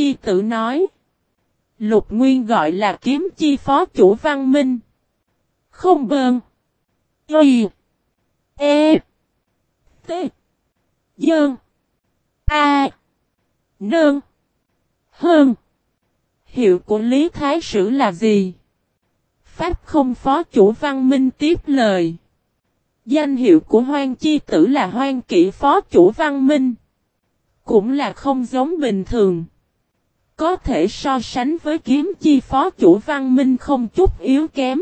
Chi Tử nói. Lục Nguyên gọi là kiếm chi phó chủ văn minh. Không bơn. Y. E. T. Dơn. A. Nơn. Hơn. Hiệu của Lý Thái Sử là gì? Pháp không phó chủ văn minh tiếp lời. Danh hiệu của Hoang Chi Tử là Hoang Kỷ phó chủ văn minh. Cũng là không giống bình thường. Có thể so sánh với kiếm chi phó chủ văn minh không chút yếu kém.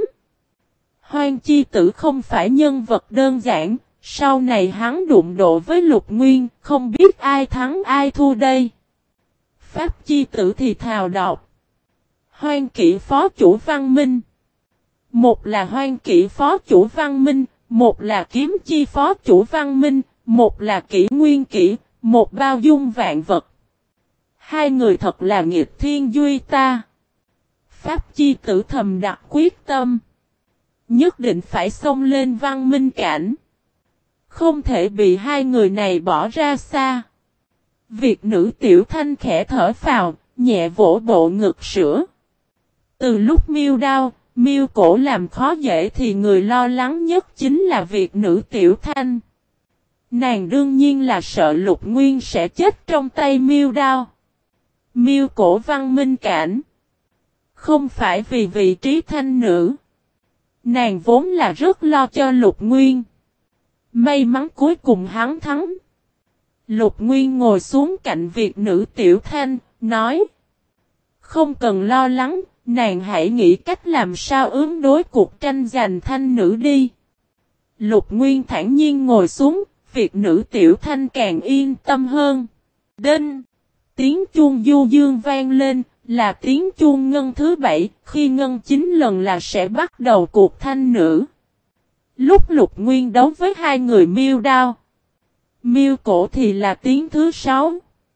Hoang Chi Tử không phải nhân vật đơn giản. Sau này hắn đụng độ với Lục Nguyên. Không biết ai thắng ai thua đây. Pháp Chi Tử thì thào đọc. Hoang Kỷ phó chủ văn minh. Một là Hoang Kỷ phó chủ văn minh. Một là kiếm chi phó chủ văn minh. Một là Kỷ Nguyên Kỷ. Một bao dung vạn vật. Hai người thật là nghịch thiên duy ta. Pháp Chi Tử thầm đặt quyết tâm. Nhất định phải xông lên văn minh cảnh. Không thể bị hai người này bỏ ra xa. Việc nữ Tiểu Thanh khẽ thở phào, nhẹ vỗ bộ ngực sữa. Từ lúc Miêu Đao, Miêu Cổ làm khó dễ thì người lo lắng nhất chính là việc nữ Tiểu Thanh. Nàng đương nhiên là sợ Lục Nguyên sẽ chết trong tay Miêu Đao. Miêu Cổ văn minh cảnh. Không phải vì vị trí thanh nữ. Nàng vốn là rất lo cho Lục Nguyên. May mắn cuối cùng hắn thắng. Lục Nguyên ngồi xuống cạnh Việt nữ Tiểu Thanh, nói. Không cần lo lắng, nàng hãy nghĩ cách làm sao ứng đối cuộc tranh giành thanh nữ đi. Lục Nguyên thản nhiên ngồi xuống, Việt nữ Tiểu Thanh càng yên tâm hơn. Đinh! Tiếng chuông du dương vang lên, là tiếng chuông ngân thứ 7, khi ngân 9 lần là sẽ bắt đầu cuộc thanh nữ. Lúc Lục Nguyên đấu với hai người Miêu Đao, Miêu Cổ thì là tiếng thứ 6.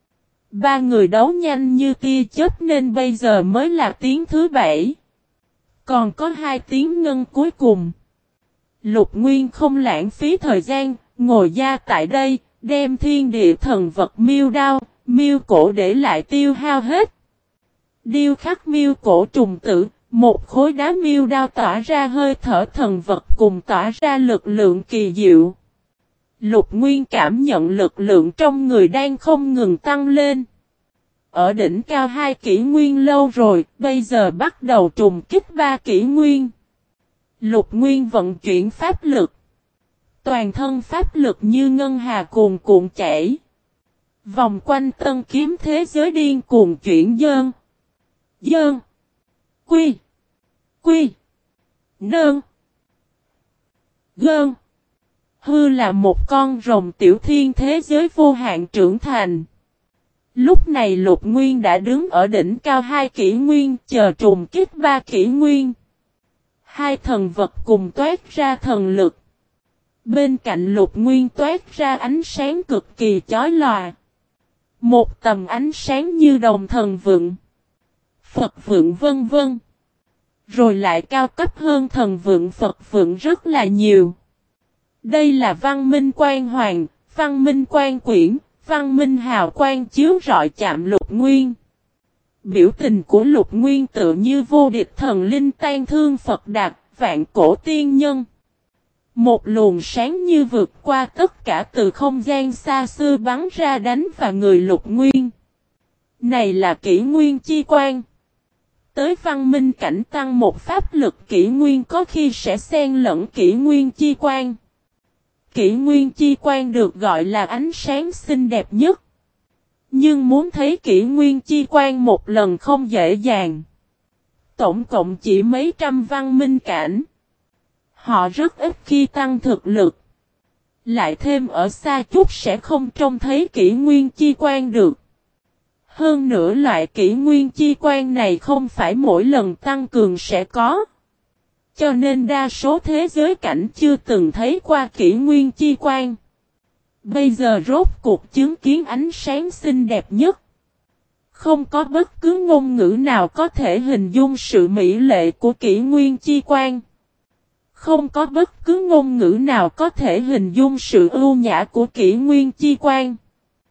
Ba người đấu nhanh như tia chớp nên bây giờ mới là tiếng thứ 7. Còn có 2 tiếng ngân cuối cùng. Lục Nguyên không lãng phí thời gian, ngồi ra tại đây, đem thiên địa thần vật Miêu Đao, Miêu Cổ để lại tiêu hao hết. Điêu khắc Miêu Cổ trùng tử, một khối đá Miêu Đao tỏa ra hơi thở thần vật cùng tỏa ra lực lượng kỳ diệu. Lục Nguyên cảm nhận lực lượng trong người đang không ngừng tăng lên. Ở đỉnh cao 2 kỷ nguyên lâu rồi, bây giờ bắt đầu trùng kích 3 kỷ nguyên. Lục Nguyên vận chuyển pháp lực. Toàn thân pháp lực như ngân hà cuồn cuộn chảy. Vòng quanh tân kiếm thế giới điên cuồng chuyển dơn. Dơn. Quy. Quy. Nơn. Gơn. Hư là một con rồng tiểu thiên thế giới vô hạn trưởng thành. Lúc này Lục Nguyên đã đứng ở đỉnh cao 2 kỷ nguyên chờ trùng kích 3 kỷ nguyên. 2 thần vật cùng toát ra thần lực. Bên cạnh Lục Nguyên toát ra ánh sáng cực kỳ chói lòa. Một tầm ánh sáng như đồng thần vượng. Phật vượng vân vân. Rồi lại cao cấp hơn thần vượng Phật vượng rất là nhiều. Đây là văn minh quan hoàng, văn minh quan quyển, văn minh hào quang chiếu rọi chạm Lục Nguyên. Biểu tình của Lục Nguyên tự như vô địch thần linh tan thương Phật Đạt, vạn cổ tiên nhân. Một luồng sáng như vượt qua tất cả từ không gian xa xưa bắn ra đánh vào người Lục Nguyên. Này là kỷ nguyên chi quan. Tới văn minh cảnh tăng một pháp lực kỷ nguyên có khi sẽ xen lẫn kỷ nguyên chi quan. Kỷ nguyên chi quan được gọi là ánh sáng xinh đẹp nhất. Nhưng muốn thấy kỷ nguyên chi quan một lần không dễ dàng. Tổng cộng chỉ mấy trăm văn minh cảnh. Họ rất ít khi tăng thực lực. Lại thêm ở xa chút sẽ không trông thấy kỷ nguyên chi quan được. Hơn nữa loại kỷ nguyên chi quan này không phải mỗi lần tăng cường sẽ có. Cho nên đa số thế giới cảnh chưa từng thấy qua kỷ nguyên chi quan. Bây giờ rốt cuộc chứng kiến ánh sáng xinh đẹp nhất. Không có bất cứ ngôn ngữ nào có thể hình dung sự mỹ lệ của kỷ nguyên chi quan. Không có bất cứ ngôn ngữ nào có thể hình dung sự ưu nhã của kỷ nguyên chi quan.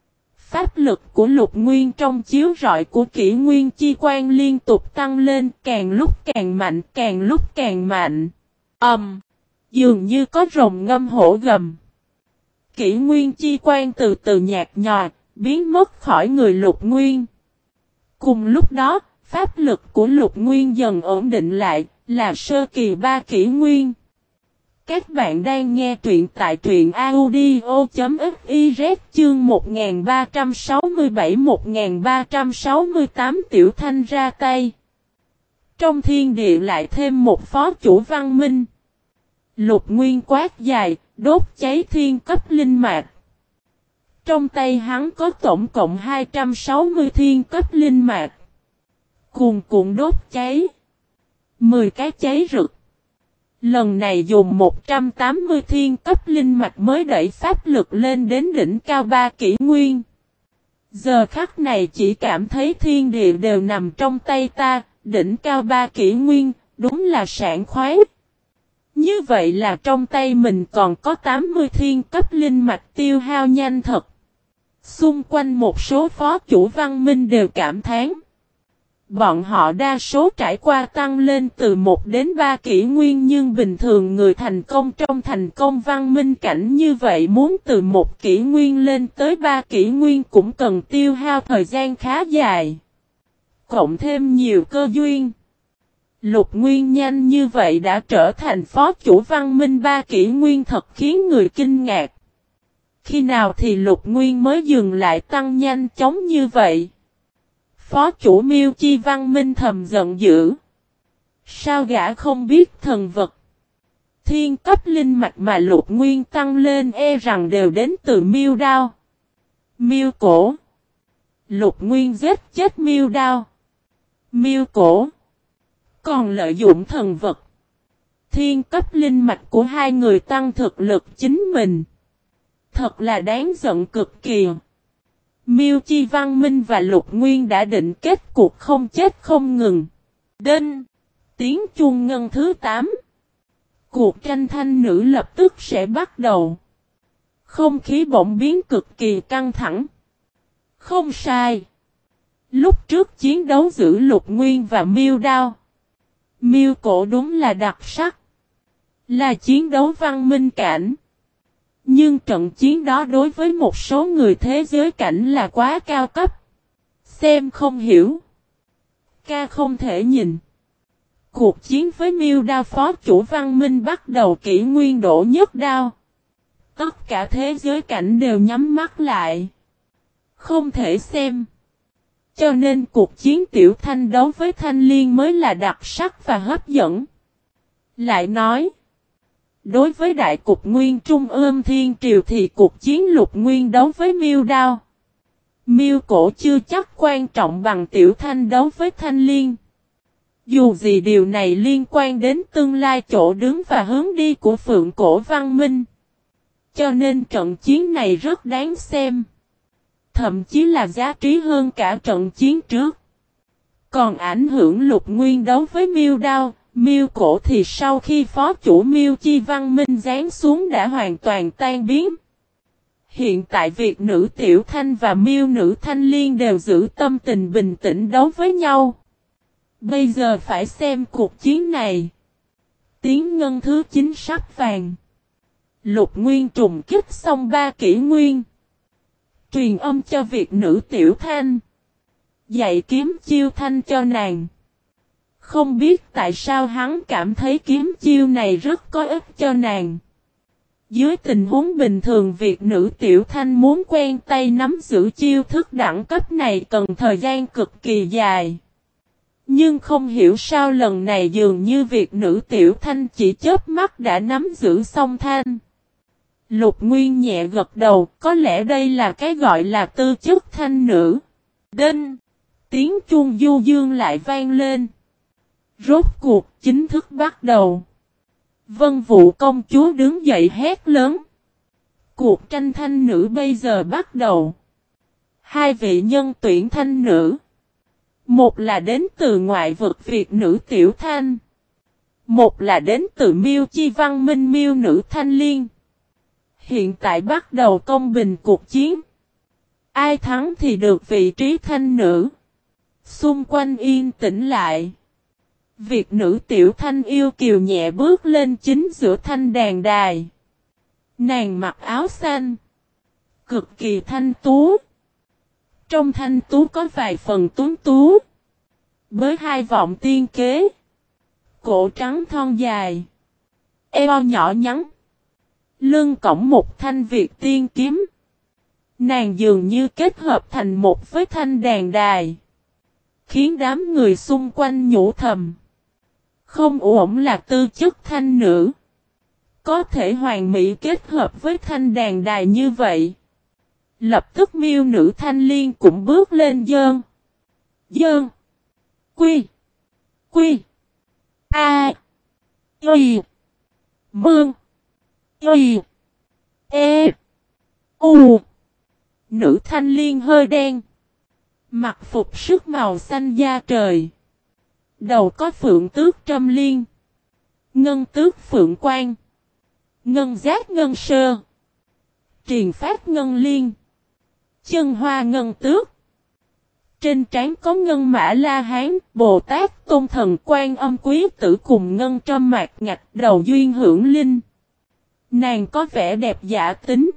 Pháp lực của Lục Nguyên trong chiếu rọi của Kỷ Nguyên chi quan liên tục tăng lên, càng lúc càng mạnh, càng lúc càng mạnh. Dường như có rồng ngâm hổ gầm. Kỷ Nguyên chi quan từ từ nhạt nhòa, biến mất khỏi người Lục Nguyên. Cùng lúc đó, pháp lực của Lục Nguyên dần ổn định lại, là sơ kỳ 3 Kỷ Nguyên. Các bạn đang nghe truyện tại truyện audio.fiz chương 1367-1368 Tiểu Thanh ra tay. Trong thiên địa lại thêm một phó chủ văn minh. Lục Nguyên quát dài, đốt cháy thiên cấp linh mạch. Trong tay hắn có tổng cộng 260 thiên cấp linh mạch. Cuồn cuộn đốt cháy. 10 cái cháy rực. Lần này dùng 180 thiên cấp linh mạch mới đẩy pháp lực lên đến đỉnh cao 3 Kỷ Nguyên. Giờ khắc này chỉ cảm thấy thiên địa đều nằm trong tay ta, đỉnh cao 3 Kỷ Nguyên, đúng là sảng khoái. Như vậy là trong tay mình còn có 80 thiên cấp linh mạch tiêu hao nhanh thật. Xung quanh một số phó chủ văn minh đều cảm thán. Bọn họ đa số trải qua tăng lên từ 1 đến 3 Kỷ Nguyên, nhưng bình thường người thành công trong thành công văn minh cảnh như vậy muốn từ 1 Kỷ Nguyên lên tới 3 Kỷ Nguyên cũng cần tiêu hao thời gian khá dài. Cộng thêm nhiều cơ duyên. Lục Nguyên nhanh như vậy đã trở thành phó chủ văn minh 3 Kỷ Nguyên thật khiến người kinh ngạc. Khi nào thì Lục Nguyên mới dừng lại tăng nhanh chóng như vậy? Phó chủ Miêu Chi văn minh thầm giận dữ. Sao gã không biết thần vật? Thiên cấp linh mạch mà Lục Nguyên tăng lên e rằng đều đến từ Miêu đao. Miêu cổ. Lục Nguyên giết chết Miêu đao. Miêu cổ. Còn lợi dụng thần vật. Thiên cấp linh mạch của hai người tăng thực lực chính mình. Thật là đáng giận cực kỳ. Miêu Chi Văn Minh và Lục Nguyên đã định kết cuộc không chết không ngừng. Đinh. Tiếng chuông ngân thứ 8. Cuộc tranh thanh nữ lập tức sẽ bắt đầu. Không khí bỗng biến cực kỳ căng thẳng. Không sai. Lúc trước chiến đấu giữa Lục Nguyên và Miêu đao. Miêu cổ đúng là đặc sắc. Là chiến đấu văn minh cảnh. Nhưng trận chiến đó đối với một số người thế giới cảnh là quá cao cấp. Xem không hiểu. Ca không thể nhìn. Cuộc chiến với Miêu đao phó chủ văn minh bắt đầu Kỷ Nguyên đổ nhất đao. Tất cả thế giới cảnh đều nhắm mắt lại. Không thể xem. Cho nên cuộc chiến Tiểu Thanh đấu với Thanh Liên mới là đặc sắc và hấp dẫn. Lại nói. Đối với đại cục Nguyên Trung ương Thiên Triều thì cuộc chiến Lục Nguyên đấu với Miêu đao. Miêu cổ chưa chắc quan trọng bằng Tiểu Thanh đấu với Thanh Liên. Dù gì điều này liên quan đến tương lai chỗ đứng và hướng đi của Phượng Cổ Văn Minh. Cho nên trận chiến này rất đáng xem. Thậm chí là giá trị hơn cả trận chiến trước. Còn ảnh hưởng Lục Nguyên đấu với Miêu đao. Miêu cổ thì sau khi phó chủ Miêu Chi Văn Minh giáng xuống đã hoàn toàn tan biến. Hiện tại việc nữ Tiểu Thanh và Miêu nữ Thanh Liên đều giữ tâm tình bình tĩnh đấu với nhau. Bây giờ phải xem cuộc chiến này. Tiếng ngân thứ 9 sắp vàng. Lục Nguyên trùng kích xong 3 Kỷ Nguyên. Truyền âm cho việc nữ Tiểu Thanh. Dạy kiếm chiêu thanh cho nàng. Không biết tại sao hắn cảm thấy kiếm chiêu này rất có ích cho nàng. Dưới tình huống bình thường việc nữ Tiểu Thanh muốn quen tay nắm giữ chiêu thức đẳng cấp này cần thời gian cực kỳ dài. Nhưng không hiểu sao lần này dường như việc nữ Tiểu Thanh chỉ chớp mắt đã nắm giữ xong thanh. Lục Nguyên nhẹ gật đầu, có lẽ đây là cái gọi là tư chất thanh nữ. Đinh! Tiếng chuông du dương lại vang lên. Rốt cuộc chính thức bắt đầu. Vân Vũ công chúa đứng dậy hét lớn. Cuộc tranh thanh nữ bây giờ bắt đầu. Hai vị nhân tuyển thanh nữ. Một là đến từ ngoại vực Việt nữ Tiểu Thanh. Một là đến từ Miêu Chi Văn Minh Miêu nữ Thanh Liên. Hiện tại bắt đầu công bình cuộc chiến. Ai thắng thì được vị trí thanh nữ. Xung quanh yên tĩnh lại. Việt nữ Tiểu Thanh yêu kiều nhẹ bước lên chính giữa thanh đàn đài. Nàng mặc áo xanh. Cực kỳ thanh tú. Trong thanh tú có vài phần tuấn tú. Với hai vọng tiên kế. Cổ trắng thon dài. Eo nhỏ nhắn. Lưng cõng một thanh Việt tiên kiếm. Nàng dường như kết hợp thành một với thanh đàn đài. Khiến đám người xung quanh nhủ thầm. Không ổn là tư chất thanh nữ. Có thể hoàn mỹ kết hợp với thanh đàn đài như vậy. Lập tức miêu nữ Thanh Liên cũng bước lên dơn. Dơn. Quy. Quy. A. Y. Mương. Y. E. U. Nữ Thanh Liên hơi đen. Mặc phục sức màu xanh da trời. Đầu có phượng tước trâm liên. Ngân tước phượng quan. Ngân giác ngân sơ. Triền phát ngân liên. Chân hoa ngân tước. Trên trán có ngân mã la hán, Bồ Tát Tôn Thần Quan Âm Quý Tử cùng ngân trâm mạc ngạch đầu duyên hưởng linh. Nàng có vẻ đẹp giả tính.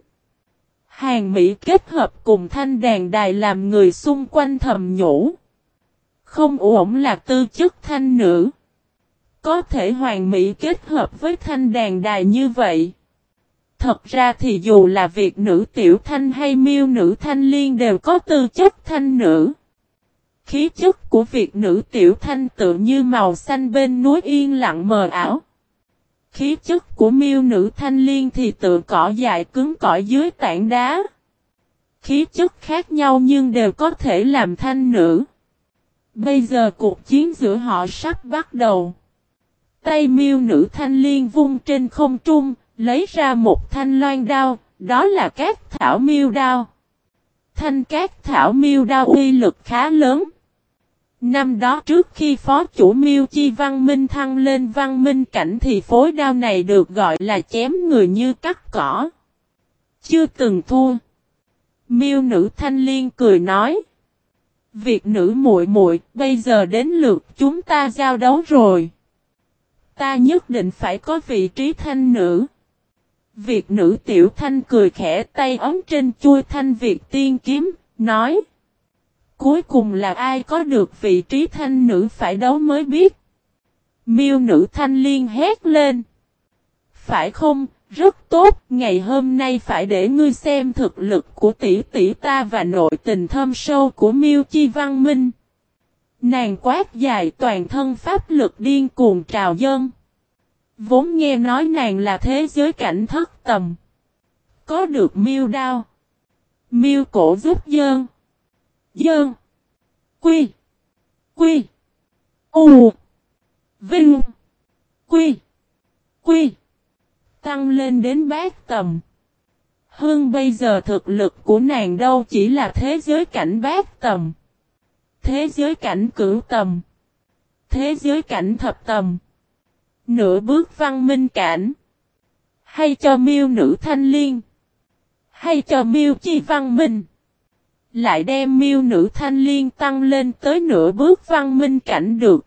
Hàng Mỹ kết hợp cùng thanh đàn đài làm người xung quanh thầm nhủ. Không ổn là tư chất thanh nữ. Có thể hoàn mỹ kết hợp với thanh đàn đài như vậy. Thật ra thì dù là Việt nữ Tiểu Thanh hay miêu nữ Thanh Liên đều có tư chất thanh nữ. Khí chất của Việt nữ Tiểu Thanh tự như màu xanh bên núi yên lặng mờ ảo. Khí chất của miêu nữ Thanh Liên thì tự cỏ dại cứng cỏi dưới tảng đá. Khí chất khác nhau nhưng đều có thể làm thanh nữ. Bây giờ cuộc chiến giữa họ sắp bắt đầu. Tay miêu nữ Thanh Liên vung trên không trung, lấy ra một thanh loan đao, đó là cát thảo miêu đao. Thanh cát thảo miêu đao uy lực khá lớn. Năm đó trước khi phó chủ miêu chi văn minh thăng lên văn minh cảnh thì phối đao này được gọi là chém người như cắt cỏ. Chưa từng thua. Miêu nữ Thanh Liên cười nói. Việt nữ muội muội, bây giờ đến lượt chúng ta giao đấu rồi. Ta nhất định phải có vị trí thanh nữ. Việt nữ Tiểu Thanh cười khẽ tay ống trên chuôi thanh Việt tiên kiếm, nói. Cuối cùng là ai có được vị trí thanh nữ phải đấu mới biết. Miêu nữ Thanh Liên hét lên. Phải không, rất tốt, ngày hôm nay phải để ngươi xem thực lực của tỷ tỷ ta và nội tình thâm sâu của miêu chi văn minh. Nàng quát dài toàn thân pháp lực điên cuồng trào dâng. Vốn nghe nói nàng là thế giới cảnh thất tầm. Có được miêu đao. Miêu cổ giúp dơn. Dơn. Quy. Quy. U. Vinh. Quy. Quy. Tăng lên đến bát tầm. Hơn bây giờ thực lực của nàng đâu chỉ là thế giới cảnh bát tầm. Thế giới cảnh cửu tầm. Thế giới cảnh thập tầm. Nửa bước văn minh cảnh. Hay cho miêu nữ Thanh Liên. Hay cho miêu chi văn minh. Lại đem miêu nữ Thanh Liên tăng lên tới nửa bước văn minh cảnh được.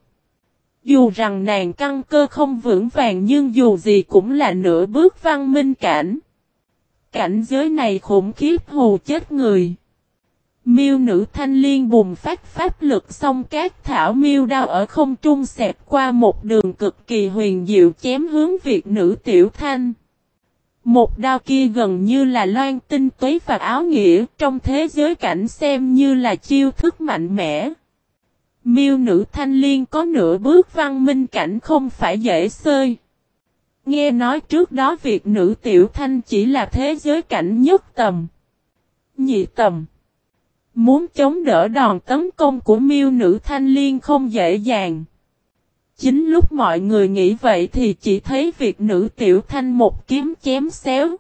Dù rằng nàng căn cơ không vững vàng nhưng dù gì cũng là nửa bước văn minh cảnh. Cảnh giới này khủng khiếp hù chết người. Miêu nữ Thanh Liên bùng phát pháp lực xong các thảo miêu đao ở không trung xẹt qua một đường cực kỳ huyền diệu chém hướng Việt nữ Tiểu Thanh. Một đao kia gần như là loan tinh túy và áo nghĩa trong thế giới cảnh xem như là chiêu thức mạnh mẽ. Miêu nữ Thanh Liên có nửa bước văn minh cảnh không phải dễ xơi. Nghe nói trước đó Việt nữ Tiểu Thanh chỉ là thế giới cảnh nhất tầm. Nhị tầm. Muốn chống đỡ đòn tấn công của miêu nữ Thanh Liên không dễ dàng. Chính lúc mọi người nghĩ vậy thì chỉ thấy Việt nữ Tiểu Thanh một kiếm chém xéo.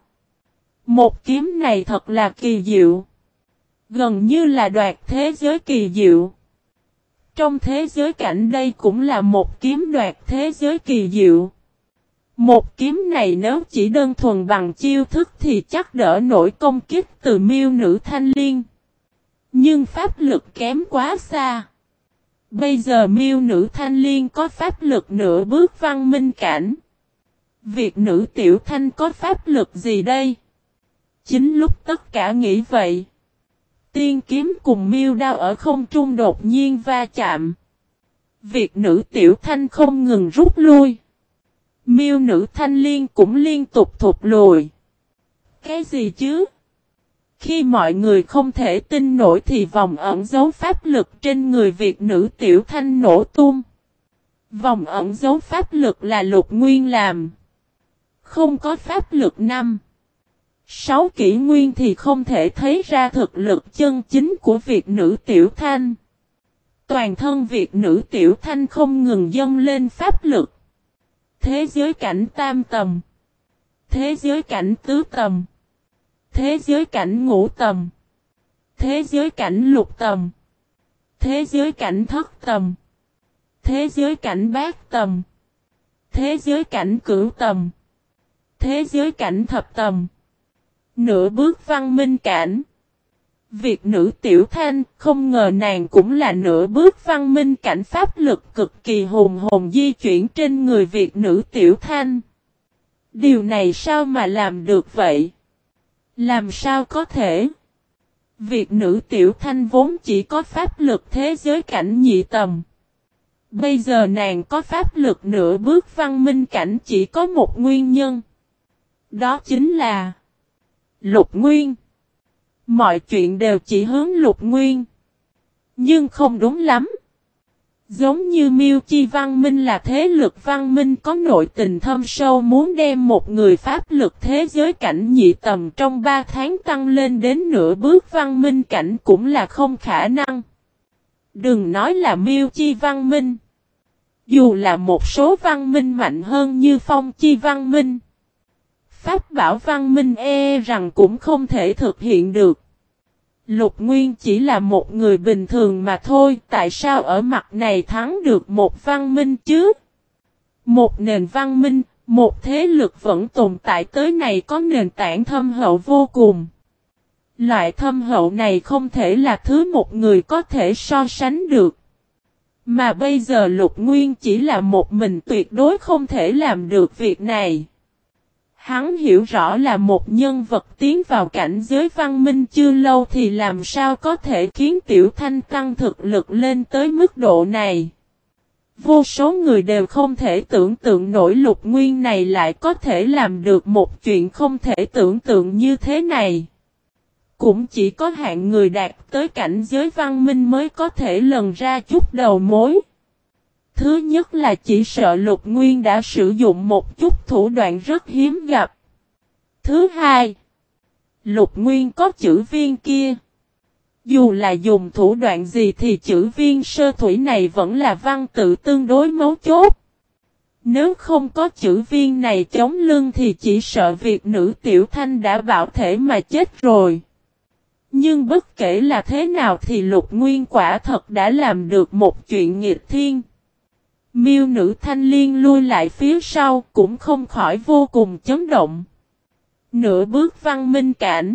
Một kiếm này thật là kỳ diệu. Gần như là đoạt thế giới kỳ diệu. Trong thế giới cảnh đây cũng là một kiếm đoạt thế giới kỳ diệu. Một kiếm này nếu chỉ đơn thuần bằng chiêu thức thì chắc đỡ nổi công kích từ miêu nữ Thanh Liên. Nhưng pháp lực kém quá xa. Bây giờ miêu nữ thanh liên có pháp lực nửa bước văn minh cảnh. Việc nữ tiểu thanh có pháp lực gì đây? Chính lúc tất cả nghĩ vậy. Tiên kiếm cùng miêu đao ở không trung đột nhiên va chạm. Việc nữ tiểu thanh không ngừng rút lui. Miêu nữ thanh liên cũng liên tục thụt lùi. Cái gì chứ? Khi mọi người không thể tin nổi thì vòng ẩn dấu pháp lực trên người Việt nữ tiểu thanh nổ tung. Vòng ẩn dấu pháp lực là Lục Nguyên làm. Không có pháp lực 6 kỷ nguyên thì không thể thấy ra thực lực chân chính của Việt nữ tiểu thanh. Toàn thân Việt nữ tiểu thanh không ngừng dâng lên pháp lực. Thế giới cảnh tam tầm. Thế giới cảnh tứ tầm. Thế giới cảnh ngũ tầm. Thế giới cảnh lục tầm. Thế giới cảnh thất tầm. Thế giới cảnh bát tầm. Thế giới cảnh cửu tầm. Thế giới cảnh thập tầm. Nửa bước văn minh cảnh. Việc nữ tiểu thanh không ngờ nàng cũng là nửa bước văn minh cảnh, pháp lực cực kỳ hùng hồn di chuyển trên người Việt nữ tiểu thanh. Điều này sao mà làm được vậy? Làm sao có thể? Việc nữ tiểu thanh vốn chỉ có pháp lực thế giới cảnh nhị tầm. Bây giờ nàng có pháp lực nửa bước văn minh cảnh chỉ có một nguyên nhân. Đó chính là Lục Nguyên. Mọi chuyện đều chỉ hướng Lục Nguyên. Nhưng không đúng lắm. Giống như Miêu Chi Văn Minh là thế lực văn minh có nội tình thâm sâu, muốn đem một người pháp lực thế giới cảnh nhị tầm trong 3 tháng tăng lên đến nửa bước văn minh cảnh cũng là không khả năng. Đừng nói là Miêu Chi Văn Minh. Dù là một số văn minh mạnh hơn như Phong Chi Văn Minh, Pháp Bảo Văn Minh rằng cũng không thể thực hiện được. Lục Nguyên chỉ là một người bình thường mà thôi, tại sao ở mặt này thắng được một văn minh chứ? Một nền văn minh, một thế lực vẫn tồn tại tới này có nền tảng thâm hậu vô cùng. Loại thâm hậu này không thể là thứ một người có thể so sánh được. Mà bây giờ Lục Nguyên chỉ là một mình tuyệt đối không thể làm được việc này. Hắn hiểu rõ là một nhân vật tiến vào cảnh giới văn minh chưa lâu thì làm sao có thể khiến Tiểu Thanh tăng thực lực lên tới mức độ này. Vô số người đều không thể tưởng tượng nổi Lục Nguyên này lại có thể làm được một chuyện không thể tưởng tượng như thế này. Cũng chỉ có hạng người đạt tới cảnh giới văn minh mới có thể lần ra chút đầu mối. Thứ nhất là chỉ sợ Lục Nguyên đã sử dụng một chút thủ đoạn rất hiếm gặp. Thứ hai, Lục Nguyên có chữ viên kia. Dù là dùng thủ đoạn gì thì chữ viên sơ thủy này vẫn là văn tự tương đối mấu chốt. Nếu không có chữ viên này chống lưng thì chỉ sợ việc nữ tiểu thanh đã bạo thể mà chết rồi. Nhưng bất kể là thế nào thì Lục Nguyên quả thật đã làm được một chuyện nghịch thiên. Miêu nữ thanh liên lui lại phía sau cũng không khỏi vô cùng chấn động. Nửa bước văn minh cảnh.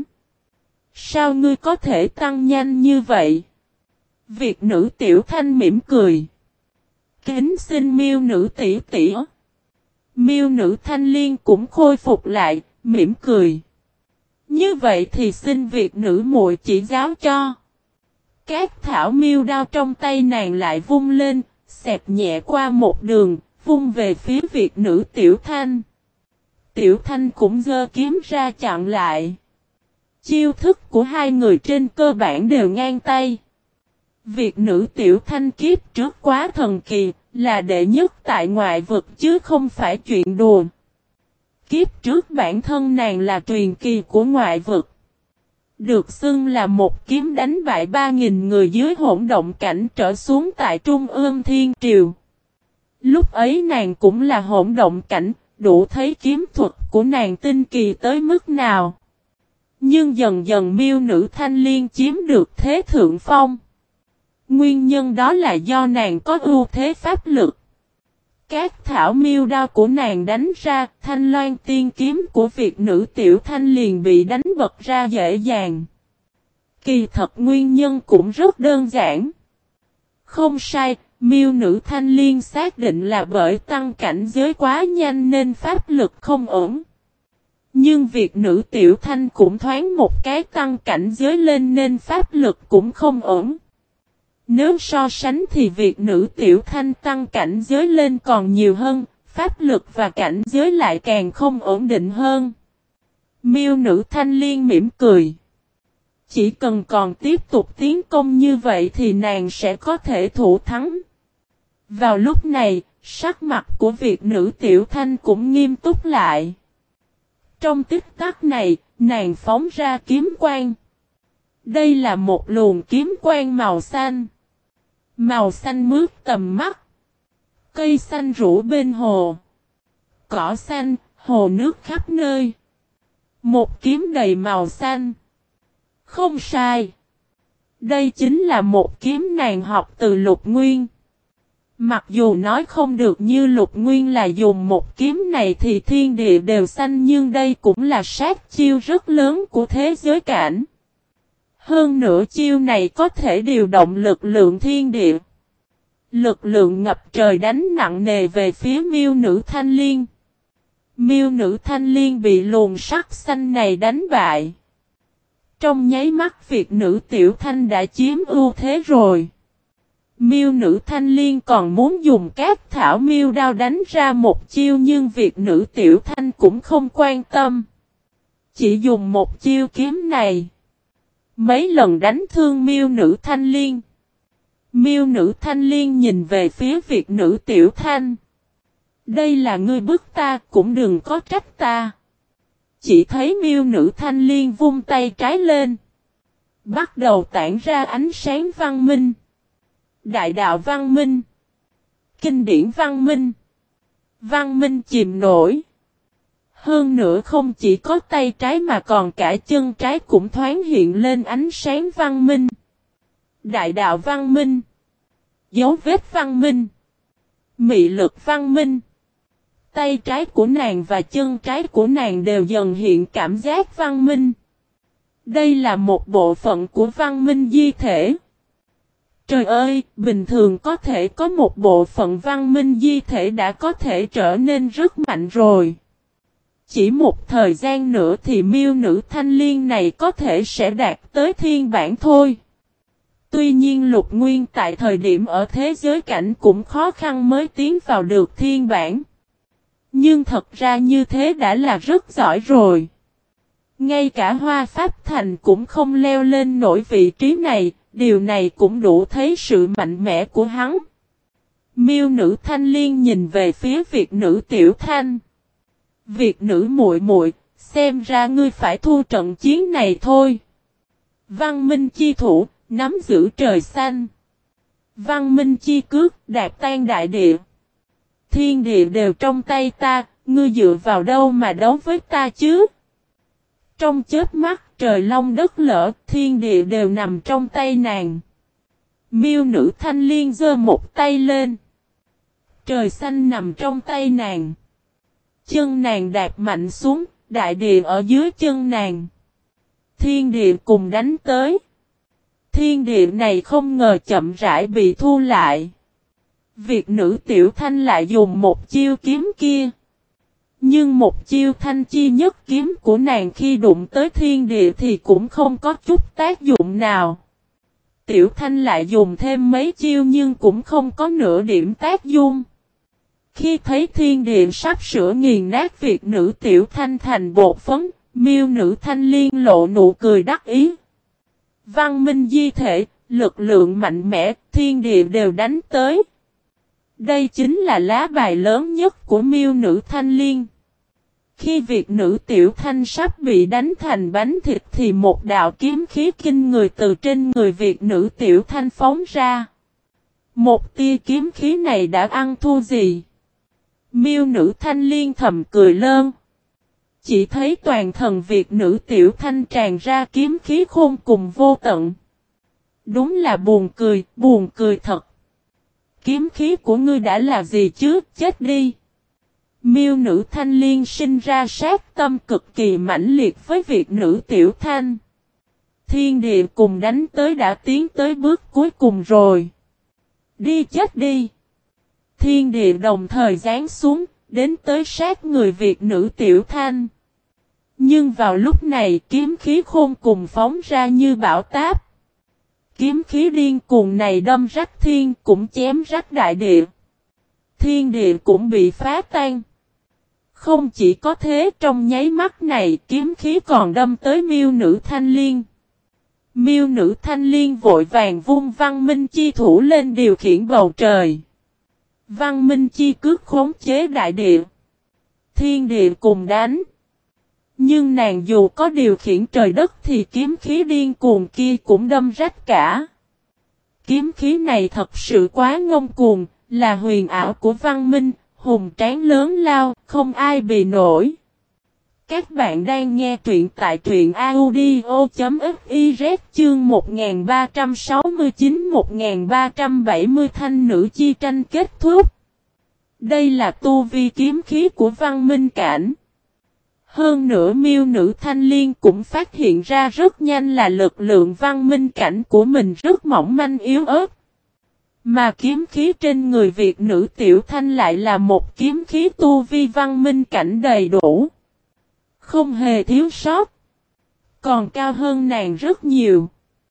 Sao ngươi có thể tăng nhanh như vậy? Việc nữ tiểu thanh mỉm cười. Kính xin miêu nữ tỷ tỷ. Miêu nữ thanh liên cũng khôi phục lại, mỉm cười. Như vậy thì xin việc nữ muội chỉ giáo cho. Các thảo miêu đao trong tay nàng lại vung lên, xẹp nhẹ qua một đường, vung về phía Việt nữ Tiểu Thanh. Tiểu Thanh cũng giơ kiếm ra chặn lại. Chiêu thức của hai người trên cơ bản đều ngang tay. Việt nữ Tiểu Thanh kiếp trước quá thần kỳ, là đệ nhất tại ngoại vực chứ không phải chuyện đùa. Kiếp trước bản thân nàng là truyền kỳ của ngoại vực. Được xưng là một kiếm đánh bại 3.000 người dưới hỗn động cảnh trở xuống tại Trung ương Thiên Triều. Lúc ấy nàng cũng là hỗn động cảnh, đủ thấy kiếm thuật của nàng tinh kỳ tới mức nào. Nhưng dần dần miêu nữ thanh liên chiếm được thế thượng phong. Nguyên nhân đó là do nàng có ưu thế pháp lực. Các thảo miêu đao của nàng đánh ra, thanh loan tiên kiếm của Việt nữ Tiểu Thanh liền bị đánh bật ra dễ dàng. Kỳ thật nguyên nhân cũng rất đơn giản. Không sai, miêu nữ thanh liên xác định là bởi tăng cảnh giới quá nhanh nên pháp lực không ổn. Nhưng việc nữ tiểu thanh cũng thoáng một cái tăng cảnh giới lên nên pháp lực cũng không ổn. Nếu so sánh thì việc nữ tiểu thanh tăng cảnh giới lên còn nhiều hơn, pháp lực và cảnh giới lại càng không ổn định hơn. Miêu nữ thanh liên mỉm cười. Chỉ cần còn tiếp tục tiến công như vậy thì nàng sẽ có thể thủ thắng. Vào lúc này, sắc mặt của việc nữ tiểu thanh cũng nghiêm túc lại. Trong tích tắc này, nàng phóng ra kiếm quang. Đây là một luồng kiếm quang màu xanh. Màu xanh mướt tầm mắt. Cây xanh rủ bên hồ. Cỏ xanh, hồ nước khắp nơi. Một kiếm đầy màu xanh. Không sai. Đây chính là một kiếm nàng học từ Lục Nguyên. Mặc dù nói không được như Lục Nguyên là dùng một kiếm này thì thiên địa đều xanh, nhưng đây cũng là sát chiêu rất lớn của thế giới cảnh. Hơn nữa chiêu này có thể điều động lực lượng thiên địa. Lực lượng ngập trời đánh nặng nề về phía miêu nữ thanh liên. Miêu nữ thanh liên bị luồng sắc xanh này đánh bại. Trong nháy mắt việc nữ tiểu thanh đã chiếm ưu thế rồi. Miêu nữ thanh liên còn muốn dùng các thảo miêu đao đánh ra một chiêu, nhưng việc nữ tiểu thanh cũng không quan tâm. Chỉ dùng một chiêu kiếm này. Mấy lần đánh thương miêu nữ thanh liên. Miêu nữ thanh liên nhìn về phía việc nữ tiểu thanh. Đây là ngươi bức ta, cũng đừng có trách ta. Chỉ thấy miêu nữ thanh liên vung tay trái lên. Bắt đầu tản ra ánh sáng văn minh. Đại đạo văn minh. Kinh điển văn minh. Văn minh chìm nổi. Hơn nữa không chỉ có tay trái mà còn cả chân trái cũng thoáng hiện lên ánh sáng văn minh. Đại đạo văn minh. Dấu vết văn minh. Mị lực văn minh. Tay trái của nàng và chân trái của nàng đều dần hiện cảm giác văn minh. Đây là một bộ phận của văn minh di thể. Trời ơi, bình thường có thể có một bộ phận văn minh di thể đã có thể trở nên rất mạnh rồi. Chỉ một thời gian nữa thì miêu nữ thanh liên này có thể sẽ đạt tới thiên bản thôi. Tuy nhiên Lục Nguyên tại thời điểm ở thế giới cảnh cũng khó khăn mới tiến vào được thiên bản. Nhưng thật ra như thế đã là rất giỏi rồi. Ngay cả Hoa Pháp Thành cũng không leo lên nổi vị trí này, điều này cũng đủ thấy sự mạnh mẽ của hắn. Miêu nữ thanh liên nhìn về phía Việt nữ tiểu thanh. Việt nữ muội muội, xem ra ngươi phải thua trận chiến này thôi. Văn minh chi thủ, nắm giữ trời xanh. Văn minh chi cước, đạp tan đại địa. Thiên địa đều trong tay ta, ngươi dựa vào đâu mà đấu với ta chứ? Trong chớp mắt trời long đất lở, thiên địa đều nằm trong tay nàng. Miêu nữ thanh liên giơ một tay lên. Trời xanh nằm trong tay nàng. Chân nàng đạp mạnh xuống, đại địa ở dưới chân nàng. Thiên địa cùng đánh tới. Thiên địa này không ngờ chậm rãi bị thu lại. Việc nữ tiểu thanh lại dùng một chiêu kiếm kia. Nhưng một chiêu thanh chi nhất kiếm của nàng khi đụng tới thiên địa thì cũng không có chút tác dụng nào. Tiểu thanh lại dùng thêm mấy chiêu nhưng cũng không có nửa điểm tác dụng. Khi thấy thiên địa sắp sửa nghiền nát việc nữ tiểu thanh thành bột phấn, miêu nữ thanh liên lộ nụ cười đắc ý. Văn minh di thể, lực lượng mạnh mẽ, thiên địa đều đánh tới. Đây chính là lá bài lớn nhất của miêu nữ thanh liên. Khi việc nữ tiểu thanh sắp bị đánh thành bánh thịt thì một đạo kiếm khí kinh người từ trên người việc nữ tiểu thanh phóng ra. Một tia kiếm khí này đã ăn thua gì? Miêu nữ thanh liên thầm cười lơn. Chỉ thấy toàn thân việc nữ tiểu thanh tràn ra kiếm khí khôn cùng vô tận. Đúng là buồn cười thật. Kiếm khí của ngươi đã là gì chứ, chết đi. Miêu nữ thanh liên sinh ra sát tâm cực kỳ mãnh liệt với việc nữ tiểu thanh. Thiên địa cùng đánh tới đã tiến tới bước cuối cùng rồi. Đi chết đi. Thiên địa đồng thời giáng xuống, đến tới sát người Việt nữ Tiểu Thanh. Nhưng vào lúc này kiếm khí khôn cùng phóng ra như bão táp. Kiếm khí điên cuồng này đâm rách thiên cũng chém rách đại địa. Thiên địa cũng bị phá tan. Không chỉ có thế, trong nháy mắt này kiếm khí còn đâm tới miêu nữ Thanh Liên. Miêu nữ Thanh Liên vội vàng vung văn minh chi thủ lên điều khiển bầu trời. Văn minh chi cước khống chế đại địa. Thiên địa cùng đánh. Nhưng nàng dù có điều khiển trời đất thì kiếm khí điên cuồng kia cũng đâm rách cả. Kiếm khí này thật sự quá ngông cuồng, là huyền ảo của văn minh, hùng tráng lớn lao, không ai bì nổi. Các bạn đang nghe truyện tại truyện audio.fiz chương 1369-1370 thanh nữ chi tranh kết thúc. Đây là tu vi kiếm khí của văn minh cảnh. Hơn nữa miêu nữ Thanh Liên cũng phát hiện ra rất nhanh là lực lượng văn minh cảnh của mình rất mỏng manh yếu ớt. Mà kiếm khí trên người Việt nữ Tiểu Thanh lại là một kiếm khí tu vi văn minh cảnh đầy đủ. Không hề thiếu sót. Còn cao hơn nàng rất nhiều.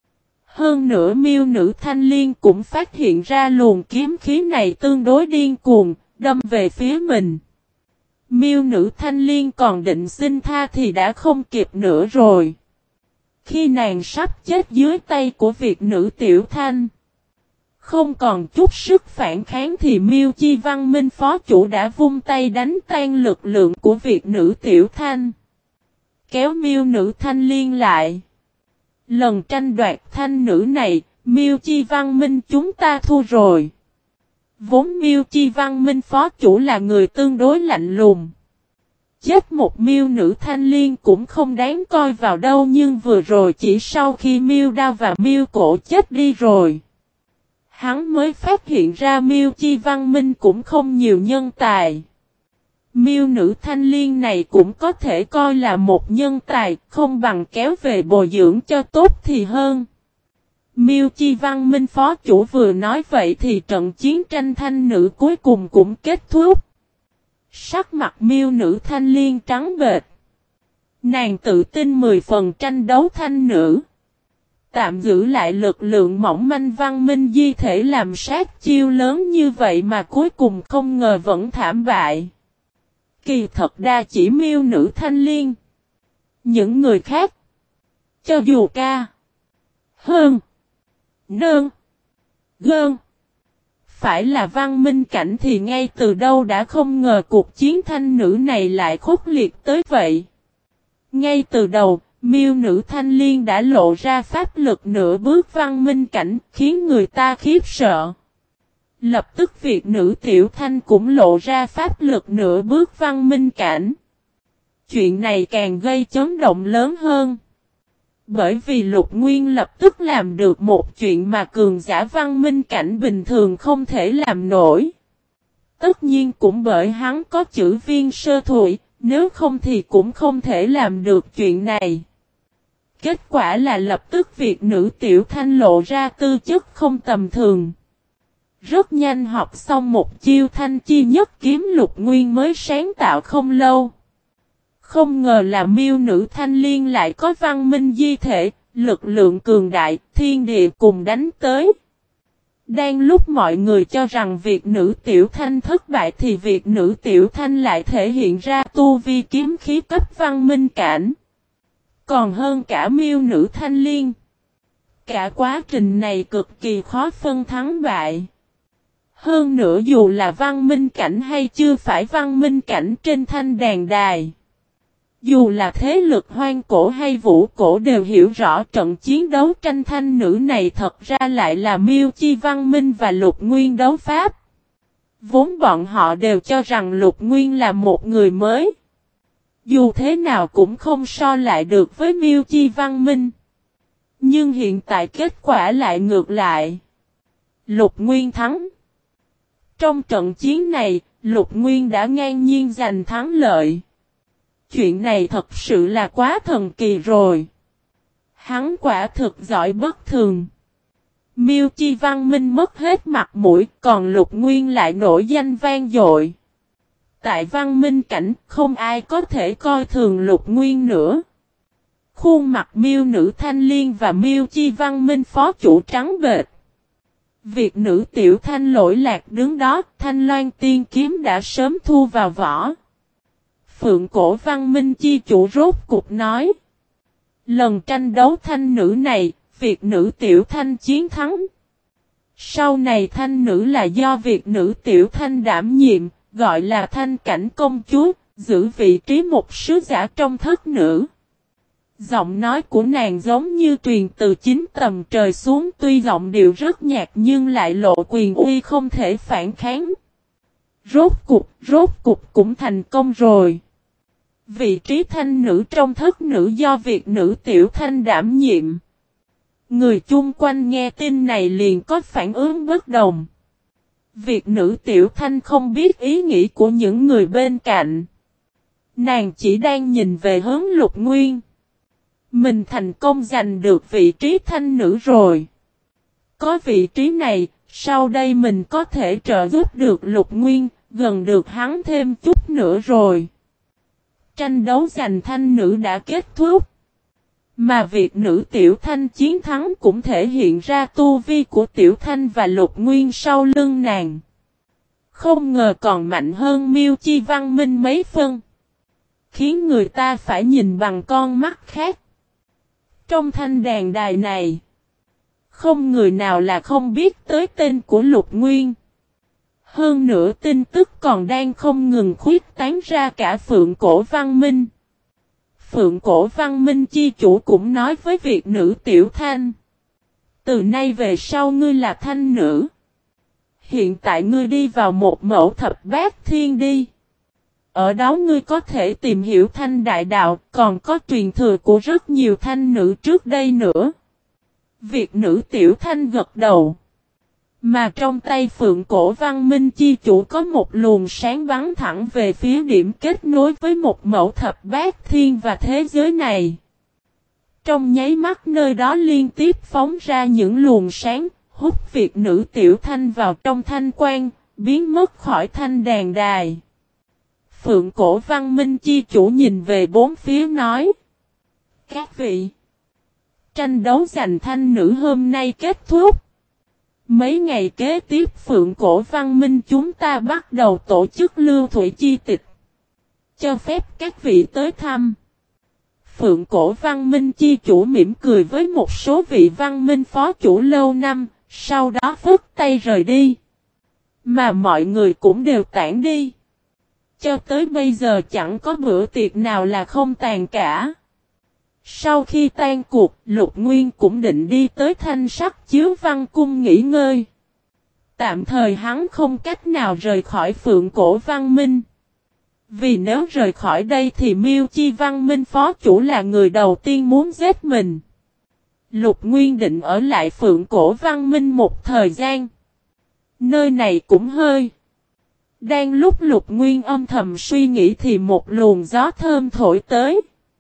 Hơn nữa miêu nữ Thanh Liên cũng phát hiện ra luồng kiếm khí này tương đối điên cuồng, đâm về phía mình. Miêu nữ Thanh Liên còn định xin tha thì đã không kịp nữa rồi. Khi nàng sắp chết dưới tay của Việt nữ Tiểu Thanh, không còn chút sức phản kháng thì Miêu Chi Văn Minh phó chủ đã vung tay đánh tan lực lượng của Việt nữ Tiểu Thanh. Kéo miêu nữ Thanh Liên lại. Lần tranh đoạt thanh nữ này, Miêu Chi Văn Minh chúng ta thua rồi. Vốn Miêu Chi Văn Minh phó chủ là người tương đối lạnh lùng. Chết một miêu nữ Thanh Liên cũng không đáng coi vào đâu, nhưng vừa rồi chỉ sau khi miêu đao và miêu cổ chết đi rồi, hắn mới phát hiện ra Miêu Chi Văn Minh cũng không nhiều nhân tài. Miêu nữ Thanh Liên này cũng có thể coi là một nhân tài, không bằng kéo về bồi dưỡng cho tốt thì hơn. Miêu Chi Văn Minh phó chủ vừa nói vậy thì trận chiến tranh thanh nữ cuối cùng cũng kết thúc. Sắc mặt miêu nữ Thanh Liên trắng bệch. Nàng tự tin 10 phần tranh đấu thanh nữ. Tạm giữ lại lực lượng mỏng manh văn minh di thể làm sát chiêu lớn như vậy mà cuối cùng không ngờ vẫn thảm bại. Kỳ thật đa chỉ miêu nữ Thanh Liên. Những người khác, cho dù ca, hơn, nơn, gơn, phải là văn minh cảnh thì ngay từ đâu đã không ngờ cuộc chiến thanh nữ này lại khốc liệt tới vậy. Ngay từ đầu, miêu nữ Thanh Liên đã lộ ra pháp lực nửa bước văn minh cảnh khiến người ta khiếp sợ. Lập tức Việt nữ Tiểu Thanh cũng lộ ra pháp lực nửa bước văn minh cảnh. Chuyện này càng gây chấn động lớn hơn. Bởi vì Lục Nguyên lập tức làm được một chuyện mà cường giả văn minh cảnh bình thường không thể làm nổi. Tất nhiên cũng bởi hắn có chữ viên sơ thụy, nếu không thì cũng không thể làm được chuyện này. Kết quả là lập tức Việt nữ Tiểu Thanh lộ ra tư chất không tầm thường. Rất nhanh học xong một chiêu thanh chi nhất kiếm Lục Nguyên mới sáng tạo không lâu. Không ngờ là miêu nữ Thanh Liên lại có văn minh di thể, lực lượng cường đại, thiên địa cùng đánh tới. Đang lúc mọi người cho rằng Việt nữ Tiểu Thanh thất bại thì Việt nữ Tiểu Thanh lại thể hiện ra tu vi kiếm khí cấp văn minh cảnh. Còn hơn cả miêu nữ Thanh Liên. Cả quá trình này cực kỳ khó phân thắng bại. Hơn nữa dù là văn minh cảnh hay chưa phải văn minh cảnh trên thanh đàn đài, dù là thế lực hoang cổ hay vũ cổ đều hiểu rõ trận chiến đấu tranh thanh nữ này thật ra lại là Miêu Chi Văn Minh và Lục Nguyên đấu pháp. Vốn bọn họ đều cho rằng Lục Nguyên là một người mới. Dù thế nào cũng không so lại được với Miêu Chi Văn Minh. Nhưng hiện tại kết quả lại ngược lại. Lục Nguyên thắng. Trong trận chiến này, Lục Nguyên đã ngang nhiên giành thắng lợi. Chuyện này thật sự là quá thần kỳ rồi. Hắn quả thực giỏi bất thường. Miêu Chi Văn Minh mất hết mặt mũi, còn Lục Nguyên lại nổi danh vang dội. Tại Văn Minh cảnh, không ai có thể coi thường Lục Nguyên nữa. Khuôn mặt Miêu Nữ Thanh Liên và Miêu Chi Văn Minh phó chủ trắng bệch. Việc nữ Tiểu Thanh lỗi lạc đứng đó, Thanh Loan tiên kiếm đã sớm thu vào vỏ. Phượng Cổ Văn Minh chi chủ rốt cục nói. Lần tranh đấu thanh nữ này, việc nữ Tiểu Thanh chiến thắng. Sau này thanh nữ là do việc nữ Tiểu Thanh đảm nhiệm, gọi là Thanh Cảnh Công Chúa, giữ vị trí một sứ giả trong thất nữ. Giọng nói của nàng giống như truyền từ 9 tầng trời xuống, tuy giọng điệu rất nhạt nhưng lại lộ quyền uy không thể phản kháng. Rốt cục cũng thành công rồi. Vị trí thanh nữ trong thất nữ do việc nữ Tiểu Thanh đảm nhiệm. Người chung quanh nghe tin này liền có phản ứng bất đồng. Việc nữ Tiểu Thanh không biết ý nghĩ của những người bên cạnh. Nàng chỉ đang nhìn về hướng Lục Nguyên. Mình thành công giành được vị trí thanh nữ rồi. Có vị trí này, sau đây mình có thể trợ giúp được Lục Nguyên, gần được hắn thêm chút nữa rồi. Tranh đấu giành thanh nữ đã kết thúc. Mà việc nữ Tiểu Thanh chiến thắng cũng thể hiện ra tu vi của Tiểu Thanh và Lục Nguyên sau lưng nàng. Không ngờ còn mạnh hơn Miêu Chi Văn Minh mấy phân. Khiến người ta phải nhìn bằng con mắt khác. Trong thanh đàn đài này, không người nào là không biết tới tên của Lục Nguyên. Hơn nữa tin tức còn đang không ngừng khuyết tán ra cả Phượng Cổ Văn Minh. Phượng Cổ Văn Minh chi chủ cũng nói với việc nữ Tiểu Thanh. Từ nay về sau ngươi là thanh nữ. Hiện tại ngươi đi vào một mẫu thập bát thiên đi. Ở đó ngươi có thể tìm hiểu thanh đại đạo, còn có truyền thừa của rất nhiều thanh nữ trước đây nữa. Việc nữ Tiểu Thanh gật đầu. Mà trong tay Phượng Cổ Văn Minh chi chủ có một luồng sáng bắn thẳng về phía điểm kết nối với một mẫu thập bát thiên và thế giới này. Trong nháy mắt nơi đó liên tiếp phóng ra những luồng sáng, hút việc nữ Tiểu Thanh vào trong thanh quan, biến mất khỏi thanh đàn đài. Phượng Cổ Văn Minh chi chủ nhìn về bốn phía nói. Các vị, tranh đấu giành thanh nữ hôm nay kết thúc. Mấy ngày kế tiếp Phượng Cổ Văn Minh chúng ta bắt đầu tổ chức lưu thủy chi tịch. Cho phép các vị tới thăm. Phượng Cổ Văn Minh chi chủ mỉm cười với một số vị văn minh phó chủ lâu năm, sau đó phất tay rời đi. Mà mọi người cũng đều tản đi. Cho tới bây giờ chẳng có bữa tiệc nào là không tàn cả. Sau khi tan cuộc, Lục Nguyên cũng định đi tới Thanh Sắc Chiếu Văn Cung nghỉ ngơi. Tạm thời hắn không cách nào rời khỏi Phượng Cổ Văn Minh. Vì nếu rời khỏi đây thì Miêu Chi Văn Minh phó chủ là người đầu tiên muốn giết mình. Lục Nguyên định ở lại Phượng Cổ Văn Minh một thời gian. Nơi này cũng hơi. Đang lúc Lục Nguyên âm thầm suy nghĩ thì một luồng gió thơm thổi tới.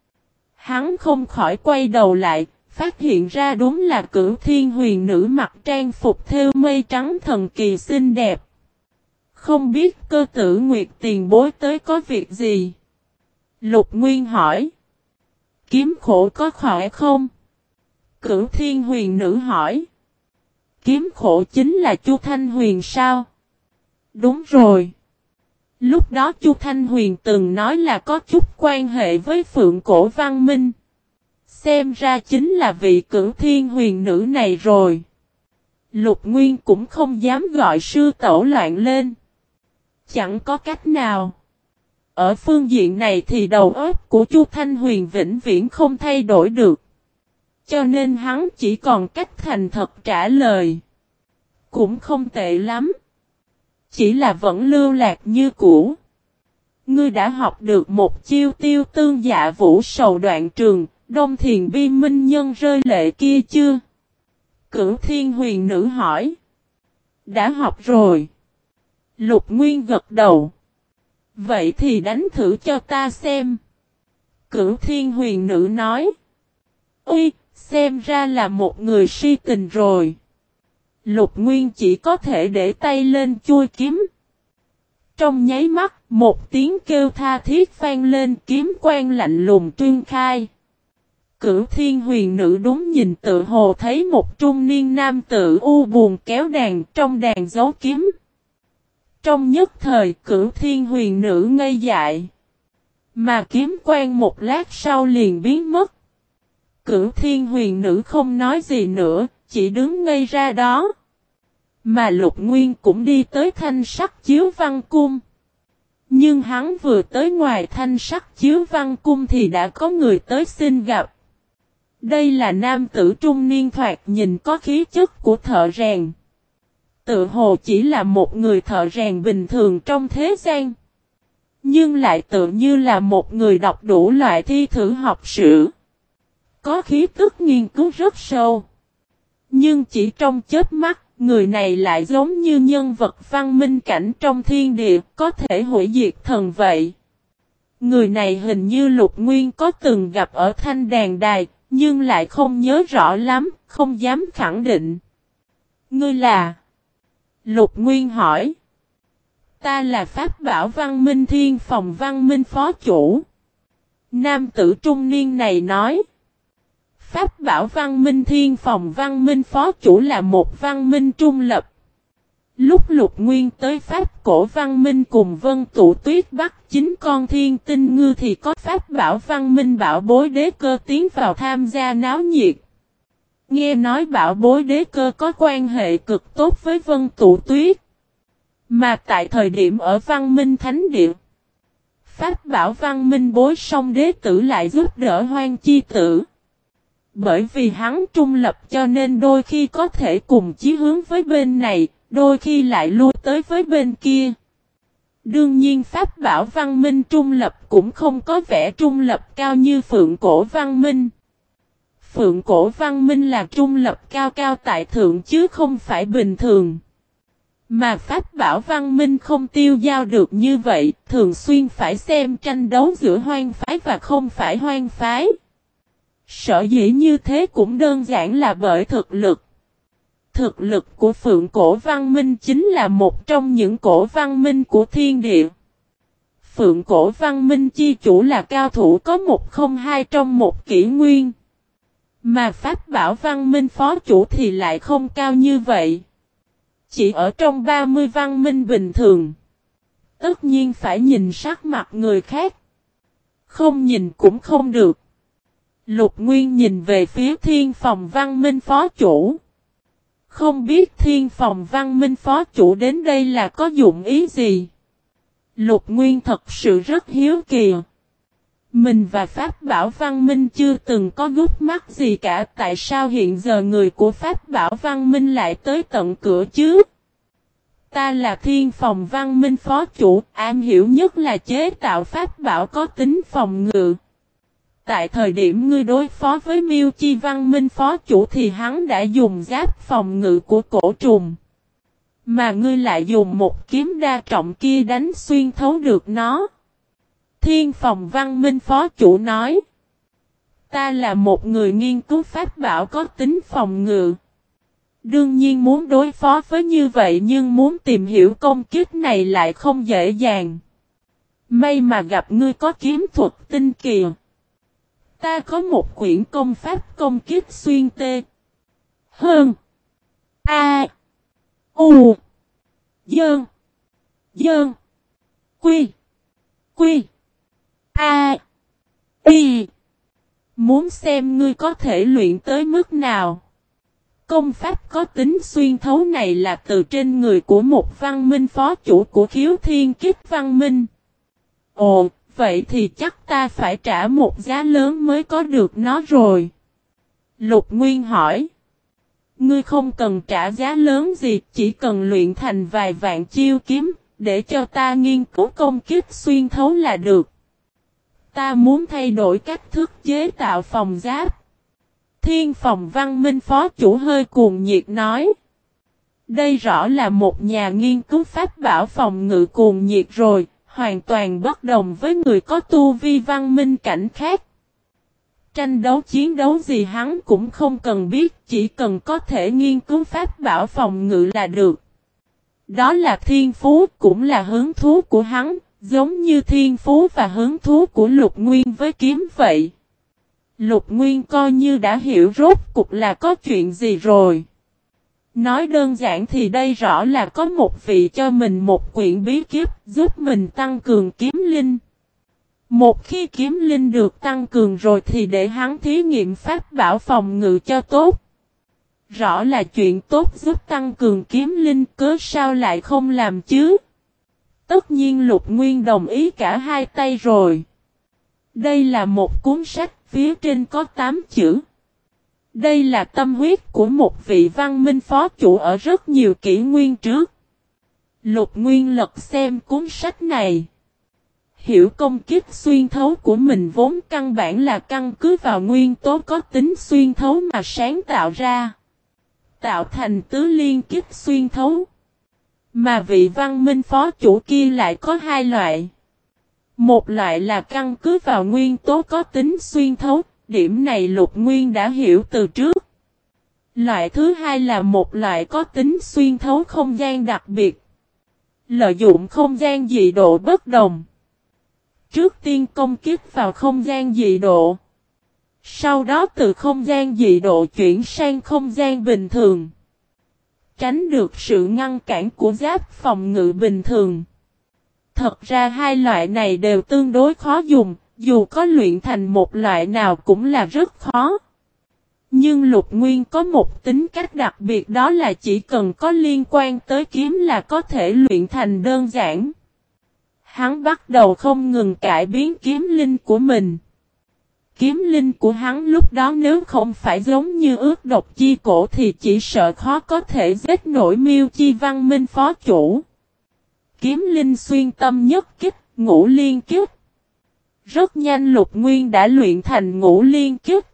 Hắn không khỏi quay đầu lại, phát hiện ra đúng là Cửu Thiên Huyền Nữ mặc trang phục thêu mây trắng thần kỳ xinh đẹp. Không biết Cơ Tử Nguyệt tiền bối tới có việc gì? Lục Nguyên hỏi. Kiếm Khổ có khỏe không? Cửu Thiên Huyền Nữ hỏi. Kiếm Khổ chính là Chu Thanh Huyền sao? Đúng rồi. Lúc đó Chu Thanh Huyền từng nói là có chút quan hệ với Phượng Cổ Văn Minh. Xem ra chính là vị Cửu Thiên Huyền Nữ này rồi. Lục Nguyên cũng không dám gọi sư tẩu loạn lên. Chẳng có cách nào. Ở phương diện này thì đầu óc của Chu Thanh Huyền vĩnh viễn không thay đổi được. Cho nên hắn chỉ còn cách thành thật trả lời. Cũng không tệ lắm. Chỉ là vẫn lưu lạc như cũ. Ngươi đã học được một chiêu tiêu tương dạ vũ sầu đoạn trường, Đông Thiền Bi Minh Nhân rơi lệ kia chưa? Cửu Thiên Huyền Nữ hỏi. Đã học rồi. Lục Nguyên gật đầu. Vậy thì đánh thử cho ta xem. Cửu Thiên Huyền Nữ nói. Ui, Xem ra là một người si tình rồi. Lục Nguyên chỉ có thể để tay lên chuôi kiếm. Trong nháy mắt, một tiếng kêu tha thiết vang lên, kiếm quang lạnh lùng tuyên khai. Cửu Thiên Huyền Nữ đúng nhìn tự hồ thấy một trung niên nam tử u buồn kéo đàn, trong đàn giấu kiếm. Trong nhất thời, Cửu Thiên Huyền Nữ ngây dại. Mà kiếm quang một lát sau liền biến mất. Cửu Thiên Huyền Nữ không nói gì nữa, chỉ đứng ngây ra đó. Mà Lục Nguyên cũng đi tới Thanh Sắc Chiếu Văn Cung. Nhưng hắn vừa tới ngoài Thanh Sắc Chiếu Văn Cung thì đã có người tới xin gặp. Đây là nam tử trung niên thoạt nhìn có khí chất của thợ rèn. Tự hồ chỉ là một người thợ rèn bình thường trong thế gian. Nhưng lại tự như là một người đọc đủ loại thi thử học sử. Có khí tức nghiên cứu rất sâu. Nhưng chỉ trong chớp mắt, người này lại giống như nhân vật văn minh cảnh trong thiên địa, có thể hủy diệt thần vậy. Người này hình như Lục Nguyên có từng gặp ở Thanh Đàn Đài, nhưng lại không nhớ rõ lắm, không dám khẳng định. Ngươi là? Lục Nguyên hỏi. Ta là Pháp Bảo Văn Minh Thiên Phòng Văn Minh Phó Chủ. Nam tử trung niên này nói. Pháp Bảo Văn Minh Thiên Phòng Văn Minh Phó Chủ là một văn minh trung lập. Lúc Lục Nguyên tới Pháp Cổ Văn Minh cùng Vân Tụ Tuyết bắt 9 con thiên tinh ngư thì có Pháp Bảo Văn Minh Bảo Bối Đế Cơ tiến vào tham gia náo nhiệt. Nghe nói Bảo Bối Đế Cơ có quan hệ cực tốt với Vân Tụ Tuyết. Mà tại thời điểm ở Văn Minh Thánh Địa, Pháp Bảo Văn Minh Bối Song Đế Tử lại giúp đỡ Hoang Chi Tử. Bởi vì hắn trung lập cho nên đôi khi có thể cùng chí hướng với bên này, đôi khi lại lui tới với bên kia. Đương nhiên Pháp Bảo Văn Minh trung lập cũng không có vẻ trung lập cao như Phượng Cổ Văn Minh. Phượng Cổ Văn Minh là trung lập cao cao tại thượng chứ không phải bình thường. Mà Pháp Bảo Văn Minh không tiêu dao được như vậy, thường xuyên phải xem tranh đấu giữa hoang phái và không phải hoang phái. Sở dĩ như thế cũng đơn giản là bởi thực lực. Thực lực của Phượng Cổ Văn Minh chính là một trong những cổ văn minh của thiên địa. Phượng Cổ Văn Minh chi chủ là cao thủ có 102 trong một kỷ nguyên. Mà Pháp Bảo Văn Minh phó chủ thì lại không cao như vậy. Chỉ ở trong 30 văn minh bình thường. Tất nhiên phải nhìn sắc mặt người khác. Không nhìn cũng không được. Lục Nguyên nhìn về phía Thiên Phòng Văn Minh phó chủ. Không biết Thiên Phòng Văn Minh phó chủ đến đây là có dụng ý gì? Lục Nguyên thật sự rất hiếu kỳ. Mình và Pháp Bảo Văn Minh chưa từng có gút mắt gì cả. Tại sao hiện giờ người của Pháp Bảo Văn Minh lại tới tận cửa chứ? Ta là Thiên Phòng Văn Minh phó chủ, am hiểu nhất là chế tạo Pháp Bảo có tính phòng ngự. Tại thời điểm ngươi đối phó với Miêu Chi Văn Minh phó chủ thì hắn đã dùng giáp phòng ngự của cổ trùng. Mà ngươi lại dùng một kiếm đa trọng kia đánh xuyên thấu được nó. Thiên Phòng Văn Minh phó chủ nói. Ta là một người nghiên cứu Pháp Bảo có tính phòng ngự. Đương nhiên muốn đối phó với như vậy nhưng muốn tìm hiểu công kích này lại không dễ dàng. May mà gặp ngươi có kiếm thuật tinh kỳ. Ta có một quyển công pháp công kích xuyên tê. Hơn. A. U. Dơn. Dơn. Quy. Quy. A. Y. Muốn xem ngươi có thể luyện tới mức nào. Công pháp có tính xuyên thấu này là từ trên người của một văn minh phó chủ của Khiếu Thiên Kích Văn Minh. Ồ, vậy thì chắc ta phải trả một giá lớn mới có được nó rồi. Lục Nguyên hỏi. Ngươi không cần trả giá lớn gì, chỉ cần luyện thành vài vạn chiêu kiếm, để cho ta nghiên cứu công kích xuyên thấu là được. Ta muốn thay đổi cách thức chế tạo phòng giáp. Thiên Phòng Văn Minh phó chủ hơi cuồng nhiệt nói. Đây rõ là một nhà nghiên cứu Pháp Bảo phòng ngự cuồng nhiệt rồi, hoàn toàn bất đồng với người có tu vi văn minh cảnh khác. tranh đấu chiến đấu gì hắn cũng không cần biết, chỉ cần có thể nghiên cứu pháp bảo phòng ngự là được. Đó là thiên phú, cũng là hứng thú của hắn, giống như thiên phú và hứng thú của Lục Nguyên với kiếm vậy. Lục Nguyên coi như đã hiểu rốt cục là có chuyện gì rồi. Nói đơn giản thì đây rõ là có một vị cho mình một quyển bí kíp giúp mình tăng cường kiếm linh. Một khi kiếm linh được tăng cường rồi thì để hắn thí nghiệm pháp bảo phòng ngự cho tốt. Rõ là chuyện tốt giúp tăng cường kiếm linh, cớ sao lại không làm chứ? Tất nhiên Lục Nguyên đồng ý cả hai tay rồi. Đây là một cuốn sách, phía trên có 8 chữ. Đây là tâm huyết của một vị văn minh phó chủ ở rất nhiều kỷ nguyên trước. Lục Nguyên lật xem cuốn sách này. Hiểu công kích xuyên thấu của mình vốn căn bản là căn cứ vào nguyên tố có tính xuyên thấu mà sáng tạo ra. Tạo thành tứ liên kích xuyên thấu. Mà vị văn minh phó chủ kia lại có hai loại. Một loại là căn cứ vào nguyên tố có tính xuyên thấu, điểm này Lục Nguyên đã hiểu từ trước. Loại thứ hai là một loại có tính xuyên thấu không gian đặc biệt. Lợi dụng không gian dị độ bất đồng. Trước tiên công kích vào không gian dị độ. Sau đó từ không gian dị độ chuyển sang không gian bình thường. Tránh được sự ngăn cản của giáp phòng ngự bình thường. Thật ra hai loại này đều tương đối khó dùng, dù có luyện thành một loại nào cũng là rất khó. Nhưng Lục Nguyên có một tính cách đặc biệt, đó là chỉ cần có liên quan tới kiếm là có thể luyện thành đơn giản. Hắn bắt đầu không ngừng cải biến kiếm linh của mình. Kiếm linh của hắn lúc đó nếu không phải giống như ước độc chi cổ thì chỉ sợ khó có thể giết nổi Miêu Chi văn minh phó chủ. Kiếm linh xuyên tâm nhất kích, ngũ liên kích. Rất nhanh Lục Nguyên đã luyện thành ngũ liên kích.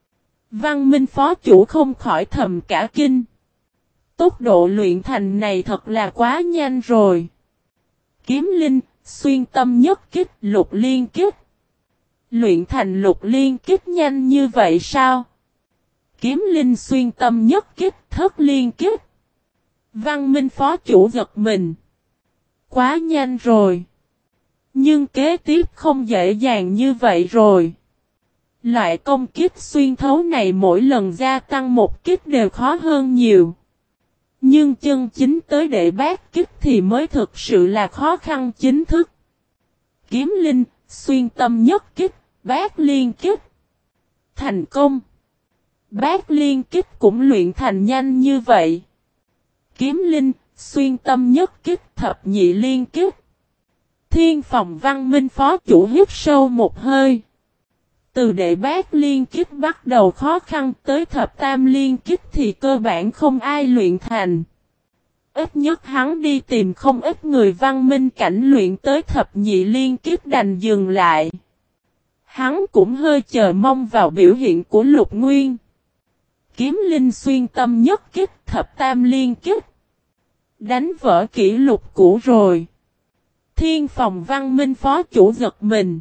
Văn minh phó chủ không khỏi thầm cả kinh. Tốc độ luyện thành này thật là quá nhanh rồi. Kiếm linh, xuyên tâm nhất kích, lục liên kích. Luyện thành lục liên kích nhanh như vậy sao? Kiếm linh xuyên tâm nhất kích, thất liên kích. Văn minh phó chủ giật mình. Quá nhanh rồi. Nhưng kế tiếp không dễ dàng như vậy rồi. Loại công kích xuyên thấu này mỗi lần gia tăng một kích đều khó hơn nhiều. Nhưng chân chính tới đệ bát kích thì mới thực sự là khó khăn chính thức. Kiếm linh, xuyên tâm nhất kích, bát liên kích. Thành công. Bát liên kích cũng luyện thành nhanh như vậy. Kiếm linh, xuyên tâm nhất kích, thập nhị liên kích. Thiên phòng văn minh phó chủ hít sâu một hơi. Từ đệ bát liên kích bắt đầu khó khăn tới thập tam liên kích thì cơ bản không ai luyện thành. Ít nhất hắn đi tìm không ít người văn minh cảnh luyện tới thập nhị liên kích đành dừng lại. Hắn cũng hơi chờ mong vào biểu hiện của Lục Nguyên. Kiếm linh xuyên tâm nhất kích, thập tam liên kích. Đánh vỡ kỷ lục cũ rồi. Thiên phòng văn minh phó chủ giật mình.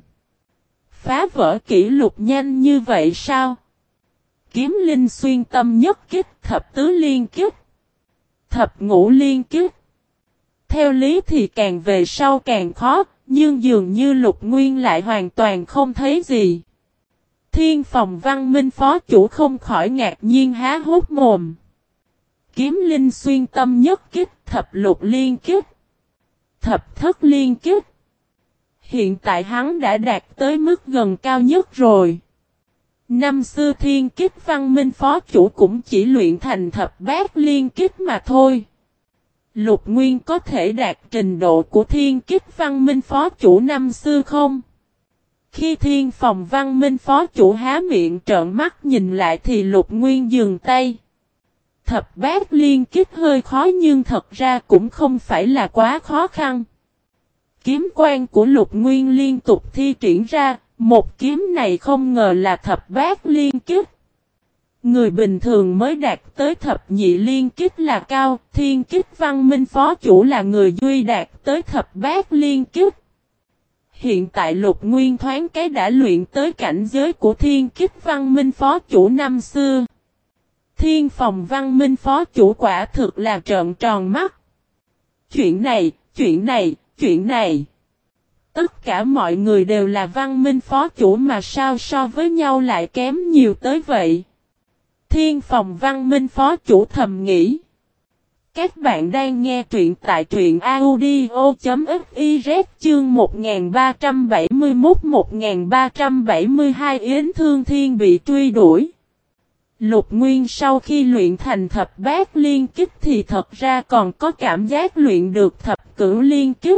Phá vỡ kỷ lục nhanh như vậy sao? Kiếm linh xuyên tâm nhất kích, thập tứ liên kích. Thập ngũ liên kích. Theo lý thì càng về sau càng khó, nhưng dường như Lục Nguyên lại hoàn toàn không thấy gì. Thiên phòng văn minh phó chủ không khỏi ngạc nhiên há hốt mồm. Kiếm linh xuyên tâm nhất kích, thập lục liên kích. Thập thất liên kích. Hiện tại hắn đã đạt tới mức gần cao nhất rồi. Năm xưa thiên kích văn minh phó chủ cũng chỉ luyện thành thập bát liên kích mà thôi. Lục Nguyên có thể đạt trình độ của thiên kích văn minh phó chủ năm xưa không? Khi thiên phòng văn minh phó chủ há miệng trợn mắt nhìn lại thì Lục Nguyên dừng tay. Thập bát liên kích hơi khó nhưng thật ra cũng không phải là quá khó khăn. Kiếm quan của Lục Nguyên liên tục thi triển ra, một kiếm này không ngờ là thập bát liên kích. Người bình thường mới đạt tới thập nhị liên kích là cao, thiên kích văn minh phó chủ là người duy đạt tới thập bát liên kích. Hiện tại Lục Nguyên thoáng cái đã luyện tới cảnh giới của thiên kích văn minh phó chủ năm xưa. Thiên phòng văn minh phó chủ quả thực là trợn tròn mắt. Chuyện này. Tất cả mọi người đều là văn minh phó chủ mà sao so với nhau lại kém nhiều tới vậy. Thiên phòng văn minh phó chủ thầm nghĩ. Các bạn đang nghe truyện tại truyện audio.fiz chương 1371-1372 Yến Thương Thiên bị truy đuổi. Lục Nguyên sau khi luyện thành thập bát liên kích thì thật ra còn có cảm giác luyện được thập cửu liên kích.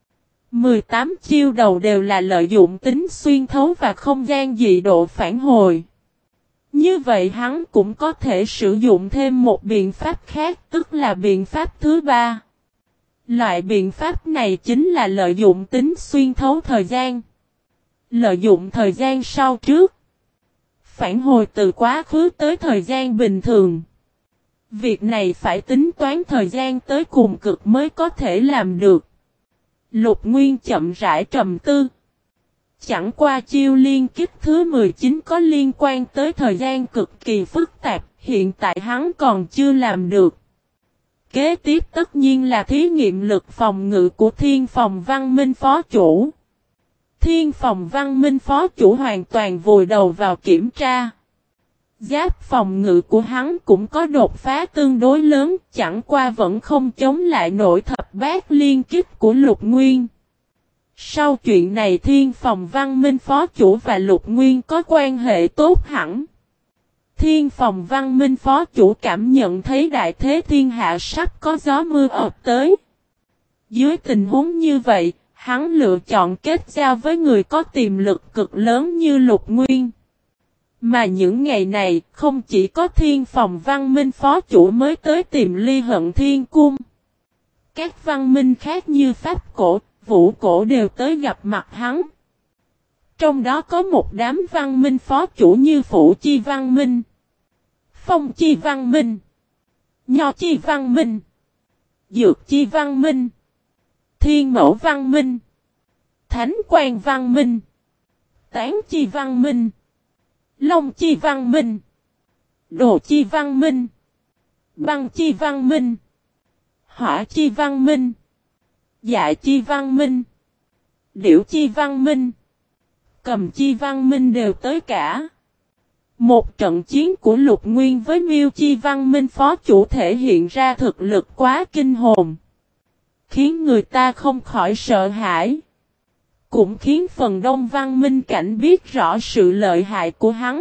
18 chiêu đầu đều là lợi dụng tính xuyên thấu và không gian dị độ phản hồi. Như vậy hắn cũng có thể sử dụng thêm một biện pháp khác, tức là biện pháp thứ ba. Loại biện pháp này chính là lợi dụng tính xuyên thấu thời gian. Lợi dụng thời gian sau trước. Phản hồi từ quá khứ tới thời gian bình thường. Việc này phải tính toán thời gian tới cùng cực mới có thể làm được. Lục Nguyên chậm rãi trầm tư. Chẳng qua chiêu liên kích thứ 19 có liên quan tới thời gian cực kỳ phức tạp, hiện tại hắn còn chưa làm được. Kế tiếp tất nhiên là thí nghiệm lực phòng ngự của thiên phòng văn minh phó chủ. Thiên phòng văn minh phó chủ hoàn toàn vùi đầu vào kiểm tra. Giáp phòng ngự của hắn cũng có đột phá tương đối lớn, chẳng qua vẫn không chống lại nổi thập bát liên kích của Lục Nguyên. Sau chuyện này thiên phòng văn minh phó chủ và Lục Nguyên có quan hệ tốt hẳn. Thiên phòng văn minh phó chủ cảm nhận thấy đại thế thiên hạ sắp có gió mưa ập tới. Dưới tình huống như vậy, hắn lựa chọn kết giao với người có tiềm lực cực lớn như Lục Nguyên. Mà những ngày này, không chỉ có thiên phòng văn minh phó chủ mới tới tìm Ly Hận Thiên Cung. Các văn minh khác như Pháp Cổ, Vũ Cổ đều tới gặp mặt hắn. Trong đó có một đám văn minh phó chủ như Phủ Chi Văn Minh, Phong Chi Văn Minh, Nho Chi Văn Minh, Dược Chi Văn Minh, Thiên Mẫu Văn Minh, Thánh Quan Văn Minh, Tán Chi Văn Minh, Long Chi Văn Minh, Đồ Chi Văn Minh, Băng Chi Văn Minh, Hỏa Chi Văn Minh, Dạ Chi Văn Minh, Điểu Chi Văn Minh, Cầm Chi Văn Minh đều tới cả. Một trận chiến của Lục Nguyên với Miêu Chi Văn Minh phó chủ thể hiện ra thực lực quá kinh hồn, khiến người ta không khỏi sợ hãi. Cũng khiến phần đông văn minh cảnh biết rõ sự lợi hại của hắn.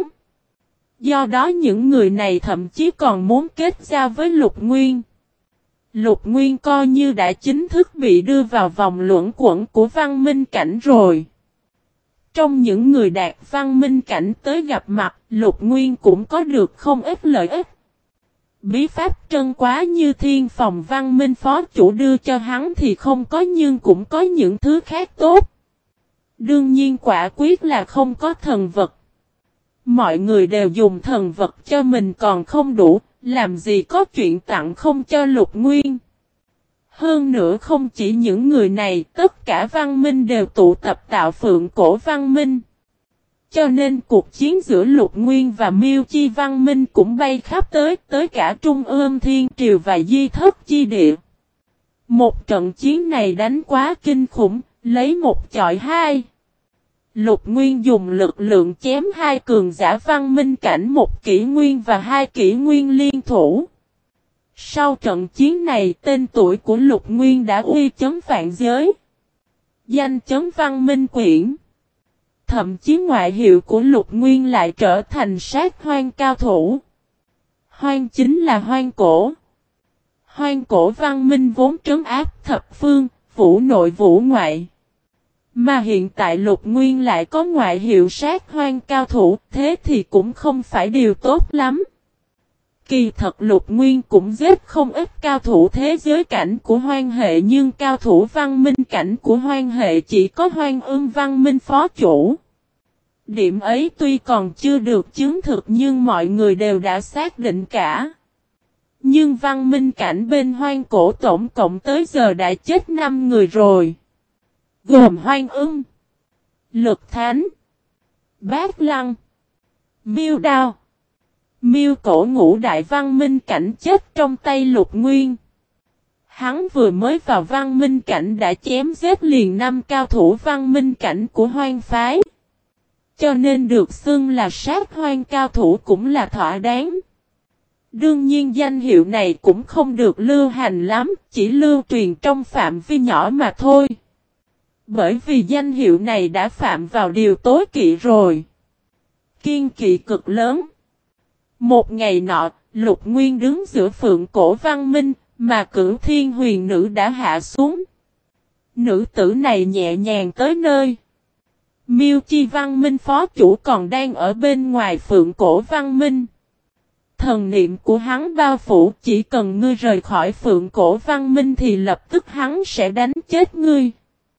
Do đó những người này thậm chí còn muốn kết giao với Lục Nguyên. Lục Nguyên coi như đã chính thức bị đưa vào vòng luẩn quẩn của văn minh cảnh rồi. Trong những người đạt văn minh cảnh tới gặp mặt, Lục Nguyên cũng có được không ít lợi ích. Bí pháp trân quá như thiên phòng văn minh phó chủ đưa cho hắn thì không có, nhưng cũng có những thứ khác tốt. Đương nhiên quả quyết là không có thần vật. Mọi người đều dùng thần vật cho mình còn không đủ, làm gì có chuyện tặng không cho Lục Nguyên. Hơn nữa không chỉ những người này, tất cả văn minh đều tụ tập tạo Phượng Cổ Văn Minh. Cho nên cuộc chiến giữa Lục Nguyên và Miêu Chi Văn Minh cũng bay khắp tới cả Trung ương Thiên Triều và Di Thất Chi Địa. Một trận chiến này đánh quá kinh khủng, lấy một chọi hai. Lục Nguyên dùng lực lượng chém hai cường giả văn minh cảnh, một kỷ nguyên và hai kỷ nguyên liên thủ. Sau trận chiến này tên tuổi của Lục Nguyên đã uy chấn vạn giới. Danh chấn văn minh quyển. Thậm chí ngoại hiệu của Lục Nguyên lại trở thành sát hoang cao thủ. Hoang chính là hoang cổ. Hoang cổ văn minh vốn trấn áp thập phương, vũ nội vũ ngoại. Mà hiện tại Lục Nguyên lại có ngoại hiệu sát hoang cao thủ, thế thì cũng không phải điều tốt lắm. Kỳ thật Lục Nguyên cũng giết không ít cao thủ thế giới cảnh của hoang hệ, nhưng cao thủ văn minh cảnh của hoang hệ chỉ có Hoang Ưng văn minh phó chủ. Điểm ấy tuy còn chưa được chứng thực nhưng mọi người đều đã xác định cả. Nhưng văn minh cảnh bên hoang cổ tổng cộng tới giờ đã chết 5 người rồi. Gồm Hoang Ưng, Lực Thánh, Bát Lăng, Miêu Đao, Miêu Cổ ngũ đại văn minh cảnh chết trong tay Lục Nguyên. Hắn vừa mới vào văn minh cảnh đã chém giết liền 5 cao thủ văn minh cảnh của Hoang phái. Cho nên được xưng là sát hoang cao thủ cũng là thỏa đáng. Đương nhiên danh hiệu này cũng không được lưu hành lắm, chỉ lưu truyền trong phạm vi nhỏ mà thôi. Bởi vì danh hiệu này đã phạm vào điều tối kỵ rồi. Kiên kỵ cực lớn. Một ngày nọ, Lục Nguyên đứng giữa Phượng Cổ Văn Minh, mà Cửu Thiên Huyền Nữ đã hạ xuống. Nữ tử này nhẹ nhàng tới nơi. Miêu Chi Văn Minh phó chủ còn đang ở bên ngoài Phượng Cổ Văn Minh. Thần niệm của hắn bao phủ, chỉ cần ngươi rời khỏi Phượng Cổ Văn Minh thì lập tức hắn sẽ đánh chết ngươi.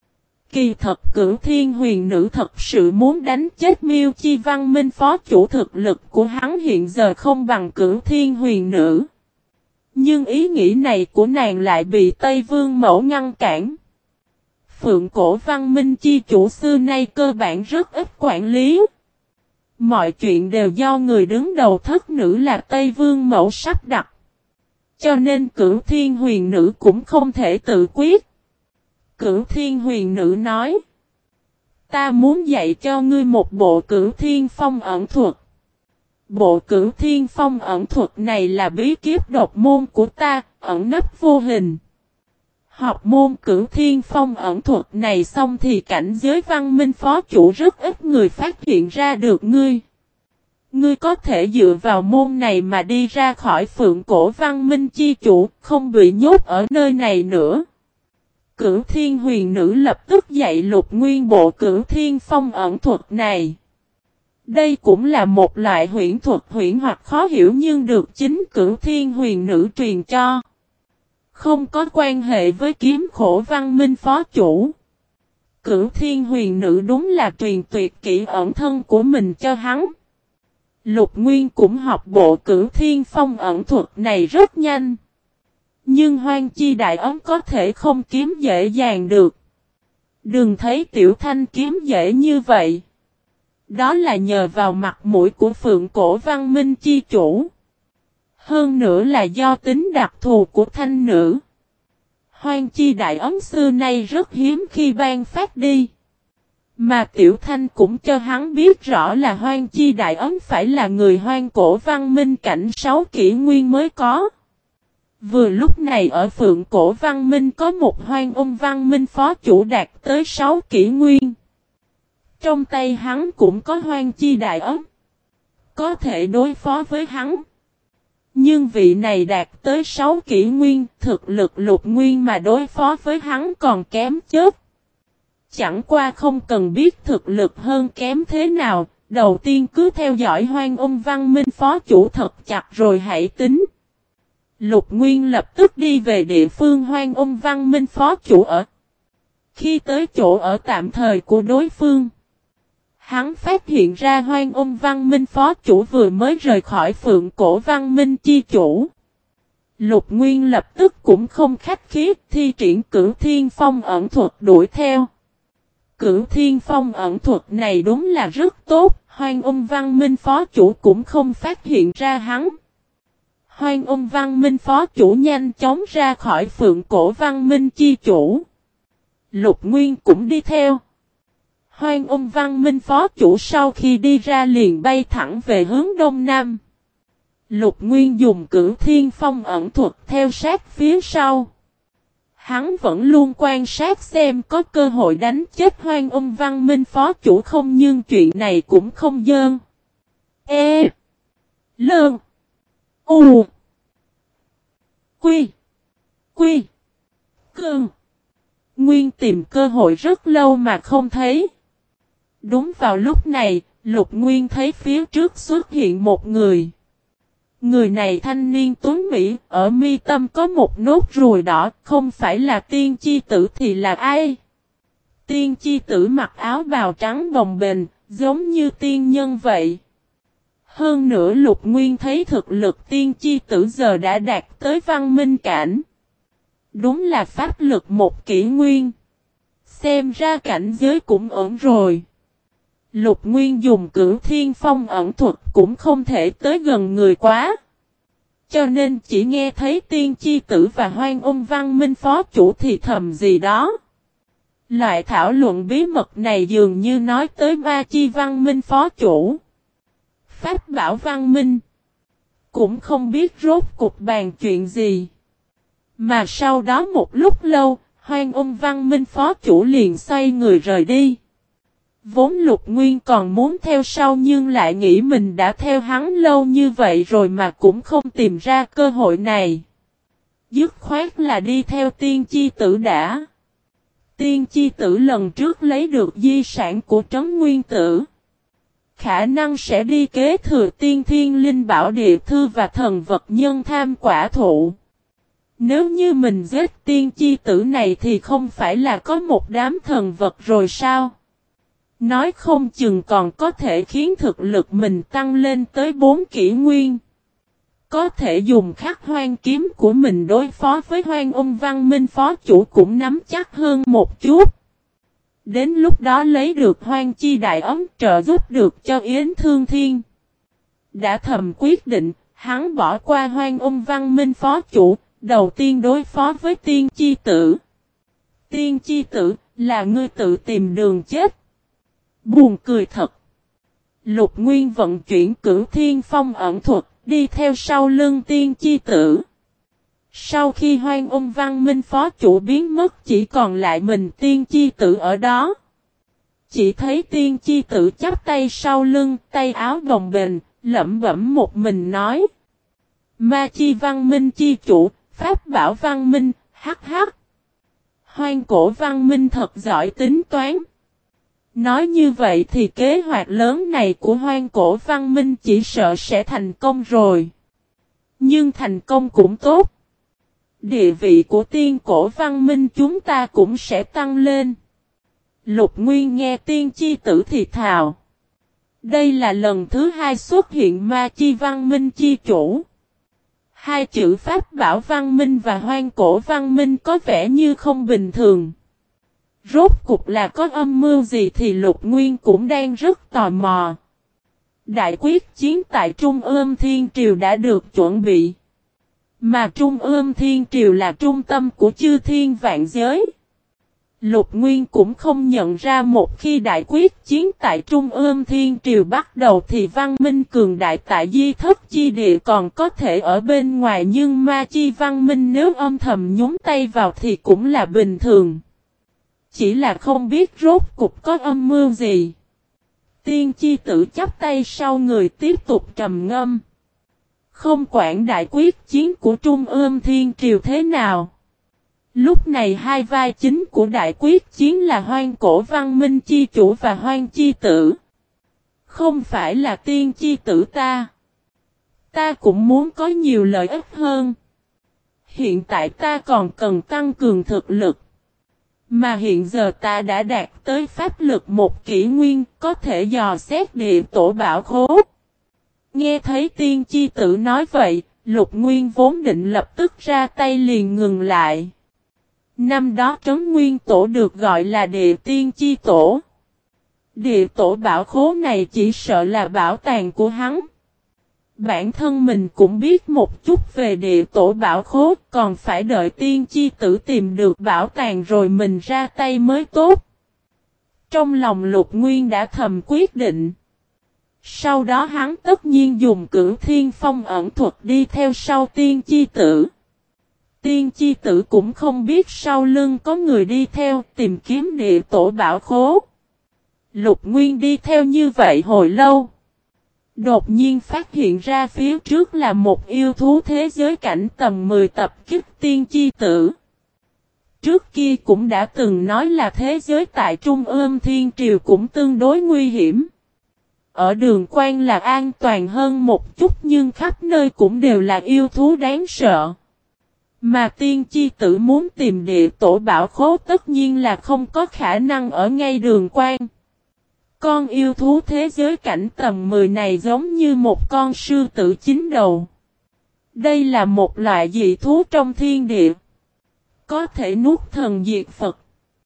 Kỳ thật Cửu Thiên Huyền Nữ thật sự muốn đánh chết Miêu Chi Văn Minh phó chủ, thực lực của hắn hiện giờ không bằng Cửu Thiên Huyền Nữ. Nhưng ý nghĩ này của nàng lại bị Tây Vương Mẫu ngăn cản. Phượng Cổ Văn Minh chi chủ xưa nay cơ bản rất ít quản lý. Mọi chuyện đều do người đứng đầu thất nữ là Tây Vương Mẫu sắp đặt. Cho nên Cửu Thiên Huyền Nữ cũng không thể tự quyết. Cửu Thiên Huyền Nữ nói: ta muốn dạy cho ngươi một bộ Cửu Thiên Phong ẩn thuật. Bộ Cửu Thiên Phong ẩn thuật này là bí kíp độc môn của ta, ẩn nấp vô hình. Học môn Cửu Thiên Phong ẩn thuật này xong thì cảnh giới văn minh phó chủ rất ít người phát hiện ra được ngươi. Ngươi có thể dựa vào môn này mà đi ra khỏi Phượng Cổ Văn Minh chi chủ, không bị nhốt ở nơi này nữa. Cửu Thiên Huyền Nữ lập tức dạy Lục Nguyên bộ Cửu Thiên Phong ẩn thuật này. Đây cũng là một loại huyễn thuật huyễn hoặc khó hiểu nhưng được chính Cửu Thiên Huyền Nữ truyền cho. Không có quan hệ với kiếm khổ văn minh phó chủ. Cửu Thiên Huyền Nữ đúng là truyền tuyệt kỹ ẩn thân của mình cho hắn. Lục Nguyên cũng học bộ Cửu Thiên Phong ẩn thuật này rất nhanh. Nhưng Hoang Chi Đại Ấn có thể không kiếm dễ dàng được. Đừng thấy Tiểu Thanh kiếm dễ như vậy. Đó là nhờ vào mặt mũi của Phượng Cổ Văn Minh chi chủ. Hơn nữa là do tính đặc thù của thanh nữ. Hoang Chi Đại Ấn xưa nay rất hiếm khi ban phát đi. Mà Tiểu Thanh cũng cho hắn biết rõ là Hoang Chi Đại Ấn phải là người Hoang Cổ Văn Minh cảnh 6 kỷ nguyên mới có. Vừa lúc này ở Phượng Cổ Văn Minh có một Hoang Ung Văn Minh phó chủ đạt tới 6 kỷ nguyên. Trong tay hắn cũng có Hoang Chi Đại Ấn. Có thể đối phó với hắn. Nhưng vị này đạt tới 6 kỷ nguyên, thực lực Lục Nguyên mà đối phó với hắn còn kém chết. Chẳng qua không cần biết thực lực hơn kém thế nào, đầu tiên cứ theo dõi Hoang Ung Văn Minh phó chủ thật chặt rồi hãy tính. Lục Nguyên lập tức đi về địa phương Hoang Ung Văn Minh phó chủ ở. Khi tới chỗ ở tạm thời của đối phương, hắn phát hiện ra Hoang Ung Văn Minh phó chủ vừa mới rời khỏi Phượng Cổ Văn Minh chi chủ. Lục Nguyên lập tức cũng không khách khí, thi triển Cửu Thiên Phong ẩn thuật đuổi theo. Cửu Thiên Phong ẩn thuật này đúng là rất tốt, Hoang Ung Văn Minh phó chủ cũng không phát hiện ra hắn. Hoang Ung Văn Minh phó chủ nhanh chóng ra khỏi Phượng Cổ Văn Minh chi chủ. Lục Nguyên cũng đi theo. Hoang Ung Văn Minh phó chủ sau khi đi ra liền bay thẳng về hướng đông nam. Lục Nguyên dùng Cửu Thiên Phong ẩn thuật theo sát phía sau. Hắn vẫn luôn quan sát xem có cơ hội đánh chết Hoang Ung Văn Minh phó chủ không, nhưng chuyện này cũng không dơn. Lơn. U. Quy. Quy. Cơn. Nguyên tìm cơ hội rất lâu mà không thấy. Đúng vào lúc này, Lục Nguyên thấy phía trước xuất hiện một người. Người này thanh niên tuấn mỹ, ở mi tâm có một nốt ruồi đỏ, không phải là Tiên Chi Tử thì là ai? Tiên Chi Tử mặc áo bào trắng bồng bềnh, giống như tiên nhân vậy. Hơn nữa Lục Nguyên thấy thực lực Tiên Chi Tử giờ đã đạt tới văn minh cảnh. Đúng là pháp lực một kỷ nguyên. Xem ra cảnh giới cũng ổn rồi. Lục Nguyên dùng Cửu Thiên Phong ẩn thuật cũng không thể tới gần người quá. Cho nên chỉ nghe thấy Tiên Chi Tử và Hoang Ôn Văn Minh phó chủ thì thầm gì đó. Loại thảo luận bí mật này dường như nói tới Ma Chi Văn Minh phó chủ. Pháp Bảo Văn Minh. Cũng không biết rốt cuộc bàn chuyện gì. Mà sau đó một lúc lâu, Hoang Ôn Văn Minh phó chủ liền xoay người rời đi. Vốn Lục Nguyên còn muốn theo sau nhưng lại nghĩ mình đã theo hắn lâu như vậy rồi mà cũng không tìm ra cơ hội này. Dứt khoát là đi theo Tiên Chi Tử đã. Tiên Chi Tử lần trước lấy được di sản của Trấn Nguyên Tử. Khả năng sẽ đi kế thừa Tiên Thiên Linh Bảo Địa Thư và thần vật nhân tham quả thụ. Nếu như mình giết Tiên Chi Tử này thì không phải là có một đám thần vật rồi sao? Nói không chừng còn có thể khiến thực lực mình tăng lên tới 4 kỷ nguyên. Có thể dùng khắc hoang kiếm của mình đối phó với Hoang Ôn Văn Minh phó chủ cũng nắm chắc hơn một chút. Đến lúc đó lấy được Hoang Chi Đại Ấm trợ giúp được cho Yến Thương Thiên. Đã thầm quyết định, hắn bỏ qua Hoang Ôn Văn Minh phó chủ, đầu tiên đối phó với Tiên Chi Tử. Tiên Chi Tử, là ngươi tự tìm đường chết. Buồn cười thật. Lục Nguyên vận chuyển Cửu Thiên Phong ẩn thuật, đi theo sau lưng Tiên Chi Tử. Sau khi Hoang Ôn Văn Minh phó chủ biến mất chỉ còn lại mình Tiên Chi Tử ở đó. Chỉ thấy Tiên Chi Tử chắp tay sau lưng, tay áo bồng bềnh, lẩm bẩm một mình nói. Ma Chi Văn Minh chi chủ, Pháp Bảo Văn Minh, hắc hắc. Hoang Cổ Văn Minh thật giỏi tính toán. Nói như vậy thì kế hoạch lớn này của Hoang Cổ Văn Minh chỉ sợ sẽ thành công rồi. Nhưng thành công cũng tốt. Địa vị của Tiên Cổ Văn Minh chúng ta cũng sẽ tăng lên. Lục Nguyên nghe Tiên Chi Tử thì thào. Đây là lần thứ 2 xuất hiện Ma Chi Văn Minh chi chủ. Hai chữ Pháp Bảo Văn Minh và Hoang Cổ Văn Minh có vẻ như không bình thường. Rốt cục là có âm mưu gì thì Lục Nguyên cũng đang rất tò mò. Đại quyết chiến tại Trung ương Thiên Triều đã được chuẩn bị. Mà Trung ương Thiên Triều là trung tâm của chư thiên vạn giới. Lục Nguyên cũng không nhận ra một khi đại quyết chiến tại Trung ương Thiên Triều bắt đầu thì văn minh cường đại tại Di Thất Chi Địa còn có thể ở bên ngoài nhưng Ma Chi văn minh nếu âm thầm nhúng tay vào thì cũng là bình thường. Chỉ là không biết rốt cục có âm mưu gì. Tiên Chi Tử chắp tay sau người tiếp tục trầm ngâm. Không quản đại quyết chiến của Trung ương Thiên Triều thế nào. Lúc này hai vai chính của đại quyết chiến là Hoang Cổ Văn Minh chi chủ và Hoang Chi Tử. Không phải là Tiên Chi Tử ta. Ta cũng muốn có nhiều lợi ích hơn. Hiện tại ta còn cần tăng cường thực lực. Mà hiện giờ ta đã đạt tới pháp lực 1 kỷ nguyên, có thể dò xét địa tổ bảo khố. Nghe thấy Tiên Chi Tử nói vậy, Lục Nguyên vốn định lập tức ra tay liền ngừng lại. Năm đó Trấn Nguyên Tổ được gọi là Địa Tiên Chi Tổ. Địa tổ bảo khố này chỉ sợ là bảo tàng của hắn. Bản thân mình cũng biết một chút về địa tổ bảo khố, còn phải đợi Tiên Chi Tử tìm được bảo tàng rồi mình ra tay mới tốt. Trong lòng Lục Nguyên đã thầm quyết định. Sau đó hắn tất nhiên dùng Cửu Thiên Phong ẩn thuật đi theo sau Tiên Chi Tử. Tiên Chi Tử cũng không biết sau lưng có người đi theo tìm kiếm địa tổ bảo khố. Lục Nguyên đi theo như vậy hồi lâu. Đột nhiên phát hiện ra phía trước là một yêu thú thế giới cảnh tầm 10 tập kích Tiên Chi Tử. Trước kia cũng đã từng nói là thế giới tại Trung ương Thiên Triều cũng tương đối nguy hiểm. Ở Đường Quan là an toàn hơn một chút nhưng khắp nơi cũng đều là yêu thú đáng sợ. Mà Tiên Chi Tử muốn tìm địa tổ bảo khố tất nhiên là không có khả năng ở ngay Đường Quan. Con yêu thú thế giới cảnh tầm 10 này giống như một con sư tử 9 đầu. Đây là một loại dị thú trong thiên địa. Có thể nuốt thần diệt Phật.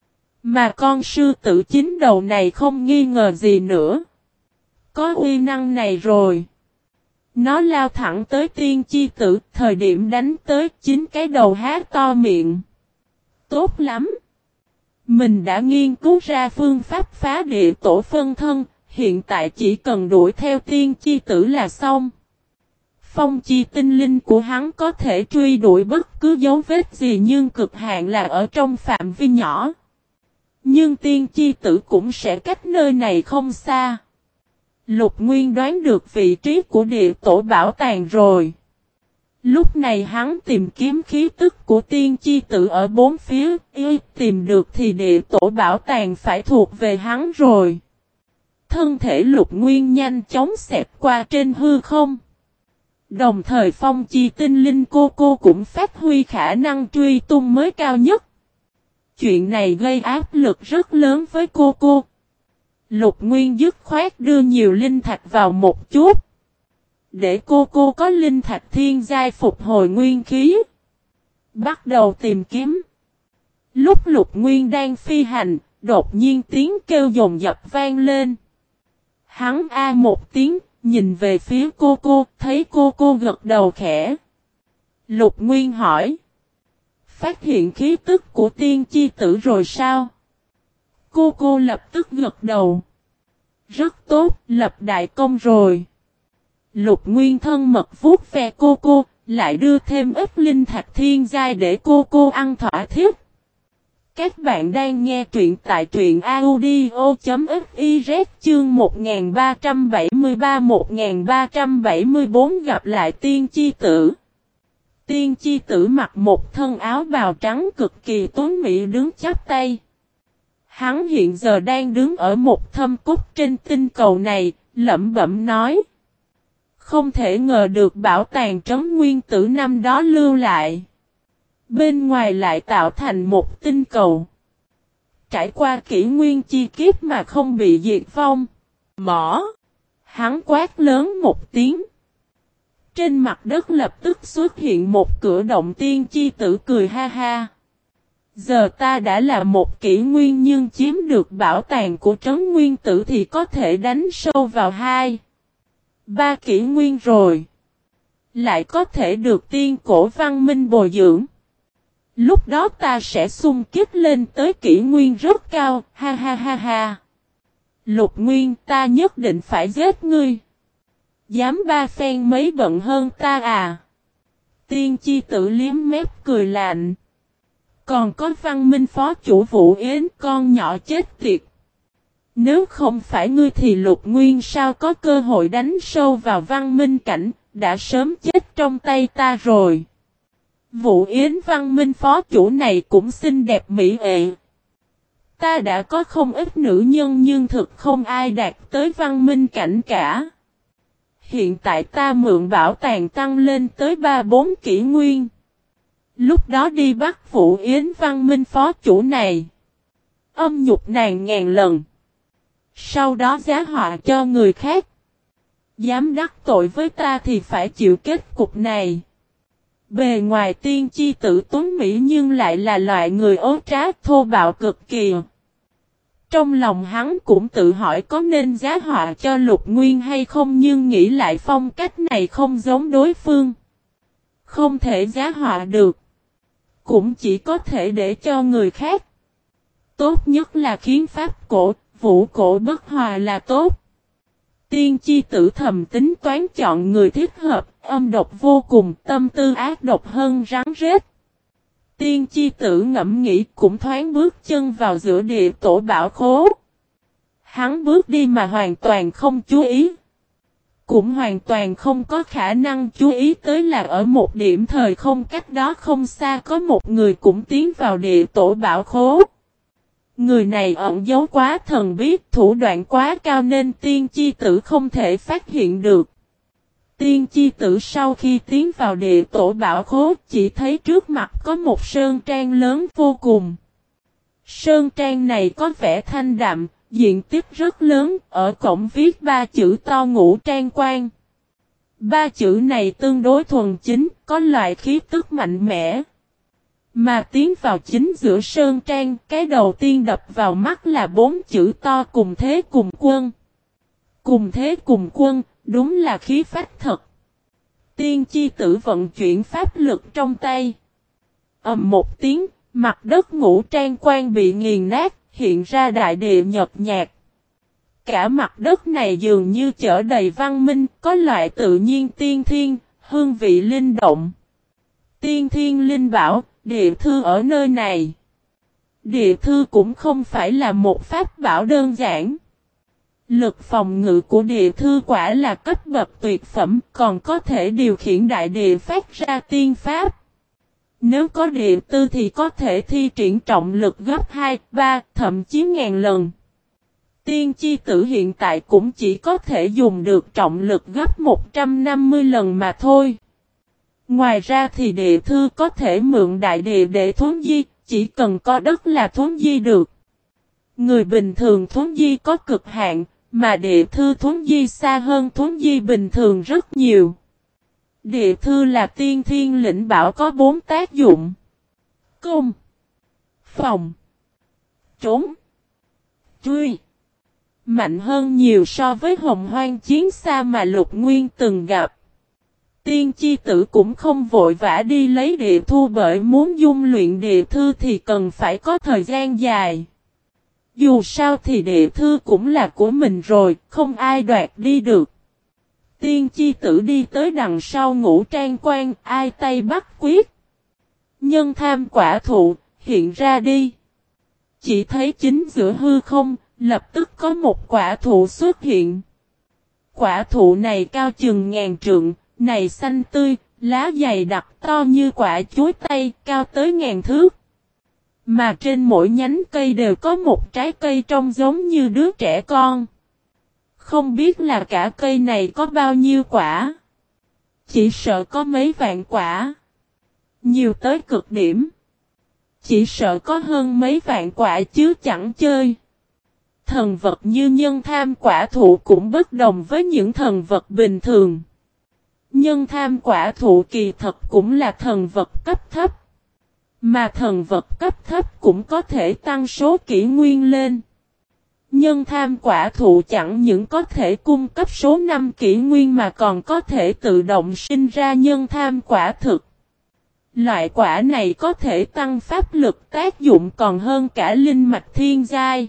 Mà con sư tử chính đầu này không nghi ngờ gì nữa. Có uy năng này rồi. Nó lao thẳng tới tiên chi tử, thời điểm đánh tới chính cái đầu há to miệng. Tốt lắm. Mình đã nghiên cứu ra phương pháp phá địa tổ phân thân, hiện tại chỉ cần đuổi theo tiên chi tử là xong. Phong chi tinh linh của hắn có thể truy đuổi bất cứ dấu vết gì nhưng cực hạn là ở trong phạm vi nhỏ. Nhưng tiên chi tử cũng sẽ cách nơi này không xa. Lục Nguyên đoán được vị trí của địa tổ bảo tàng rồi. Lúc này hắn tìm kiếm khí tức của tiên chi tử ở bốn phía, tìm được thì địa tổ bảo tàng phải thuộc về hắn rồi. Thân thể Lục Nguyên nhanh chóng xẹp qua trên hư không. Đồng thời phong chi tinh linh cô cũng phát huy khả năng truy tung mới cao nhất. Chuyện này gây áp lực rất lớn với cô. Lục Nguyên dứt khoát đưa nhiều linh thạch vào một chút. Để cô có linh thạch thiên giai phục hồi nguyên khí. Bắt đầu tìm kiếm. Lúc Lục Nguyên đang phi hành, đột nhiên tiếng kêu dồn dập vang lên. Hắn một tiếng, nhìn về phía cô, thấy cô gật đầu khẽ. Lục Nguyên hỏi. Phát hiện khí tức của tiên chi tử rồi sao? Cô lập tức gật đầu. Rất tốt, lập đại công rồi. Lục Nguyên thân mật vuốt ve cô, lại đưa thêm ít linh thạch thiên giai để cô ăn thỏa thích. Các bạn đang nghe truyện tại truyện audio.fiz chương 1373-1374 gặp lại tiên chi tử. Tiên chi tử mặc một thân áo bào trắng cực kỳ tuấn mỹ đứng chắp tay. Hắn hiện giờ đang đứng ở một thâm cốt trên tinh cầu này, lẩm bẩm nói. Không thể ngờ được bảo tàng trấn nguyên tử năm đó lưu lại. Bên ngoài lại tạo thành một tinh cầu. Trải qua kỷ nguyên chi kiếp mà không bị diệt vong. Mỏ. Hắn quát lớn một tiếng. Trên mặt đất lập tức xuất hiện một cửa động tiên chi tử cười ha ha. Giờ ta đã là một kỷ nguyên nhưng chiếm được bảo tàng của trấn nguyên tử thì có thể đánh sâu vào 2-3 kỷ nguyên rồi. Lại có thể được tiên cổ văn minh bồi dưỡng. Lúc đó ta sẽ xung kích lên tới kỷ nguyên rất cao, ha ha ha ha. Lục Nguyên ta nhất định phải giết ngươi. Dám ba phen mấy bận hơn ta à. Tiên chi tử liếm mép cười lạnh. Còn có văn minh phó chủ Vũ Yến con nhỏ chết tiệt. Nếu không phải ngươi thì Lục Nguyên sao có cơ hội đánh sâu vào văn minh cảnh, đã sớm chết trong tay ta rồi. Vũ Yến văn minh phó chủ này cũng xinh đẹp mỹ ệ. Ta đã có không ít nữ nhân nhưng thực không ai đạt tới văn minh cảnh cả. Hiện tại ta mượn bảo tàng tăng lên tới 3-4 kỷ nguyên. Lúc đó đi bắt Vũ Yến văn minh phó chủ này. Âm nhục nàng ngàn lần. Sau đó giá họa cho người khác. Dám đắc tội với ta thì phải chịu kết cục này. Bề ngoài tiên chi tử tuấn mỹ nhưng lại là loại người ố trá thô bạo cực kỳ. Trong lòng hắn cũng tự hỏi có nên giá họa cho Lục Nguyên hay không nhưng nghĩ lại phong cách này không giống đối phương. Không thể giá họa được. Cũng chỉ có thể để cho người khác. Tốt nhất là khiến pháp cổ, vũ cổ bất hòa là tốt. Tiên chi tử thầm tính toán chọn người thích hợp, âm độc vô cùng, tâm tư ác độc hơn rắn rết. Tiên chi tử ngẫm nghĩ cũng thoáng bước chân vào giữa địa tổ bảo khố. Hắn bước đi mà hoàn toàn không chú ý. Cũng hoàn toàn không có khả năng chú ý tới là ở một điểm thời không cách đó không xa có một người cũng tiến vào địa tổ bảo khố. Người này ẩn giấu quá thần bí, thủ đoạn quá cao nên tiên chi tử không thể phát hiện được. Tiên chi tử sau khi tiến vào địa tổ bảo khố chỉ thấy trước mặt có một sơn trang lớn vô cùng. Sơn trang này có vẻ thanh đạm, diện tích rất lớn, ở cổng viết 3 chữ to Ngũ Trang Quan. 3 chữ này tương đối thuần chính, có loại khí tức mạnh mẽ. Mà tiến vào chính giữa sơn trang, cái đầu tiên đập vào mắt là 4 chữ to cùng thế cùng quân. Cùng thế cùng quân, đúng là khí phách thật. Tiên chi tử vận chuyển pháp lực trong tay. Ầm một tiếng, mặt đất ngũ trang quan bị nghiền nát, hiện ra đại địa nhợt nhạt. Cả mặt đất này dường như chở đầy văn minh, có loại tự nhiên tiên thiên, hương vị linh động. Tiên thiên linh bảo, địa thư ở nơi này. Địa thư cũng không phải là một pháp bảo đơn giản. Lực phòng ngự của địa thư quả là cấp bậc tuyệt phẩm, còn có thể điều khiển đại địa phát ra tiên pháp. Nếu có địa tư thì có thể thi triển trọng lực gấp 2, 3, thậm chí ngàn lần. Tiên chi tử hiện tại cũng chỉ có thể dùng được trọng lực gấp 150 lần mà thôi. Ngoài ra thì địa thư có thể mượn đại địa để thuấn di, chỉ cần có đất là thuấn di được. Người bình thường thuấn di có cực hạn, mà địa thư thuấn di xa hơn thuấn di bình thường rất nhiều. Địa thư là tiên thiên lĩnh bảo có 4 tác dụng. Công, phòng, trốn, truy. Mạnh hơn nhiều so với hồng hoang chiến xa mà Lục Nguyên từng gặp. Tiên chi tử cũng không vội vã đi lấy địa thư bởi muốn dung luyện địa thư thì cần phải có thời gian dài. Dù sao thì địa thư cũng là của mình rồi, không ai đoạt đi được. Tiên chi tử đi tới đằng sau ngũ trang quan, ai tay bắt quyết. Nhân tham quả thụ, hiện ra đi. Chỉ thấy chính giữa hư không, lập tức có một quả thụ xuất hiện. Quả thụ này cao chừng ngàn trượng, này xanh tươi, lá dày đặc to như quả chuối tây, cao tới ngàn thước. Mà trên mỗi nhánh cây đều có một trái cây trông giống như đứa trẻ con. Không biết là cả cây này có bao nhiêu quả. Chỉ sợ có mấy vạn quả. Nhiều tới cực điểm. Chỉ sợ có hơn mấy vạn quả chứ chẳng chơi. Thần vật như nhân tham quả thụ cũng bất đồng với những thần vật bình thường. Nhân tham quả thụ kỳ thật cũng là thần vật cấp thấp. Mà thần vật cấp thấp cũng có thể tăng số kỷ nguyên lên. Nhân tham quả thụ chẳng những có thể cung cấp số 5 kỷ nguyên mà còn có thể tự động sinh ra nhân tham quả thực. Loại quả này có thể tăng pháp lực tác dụng còn hơn cả linh mạch thiên giai.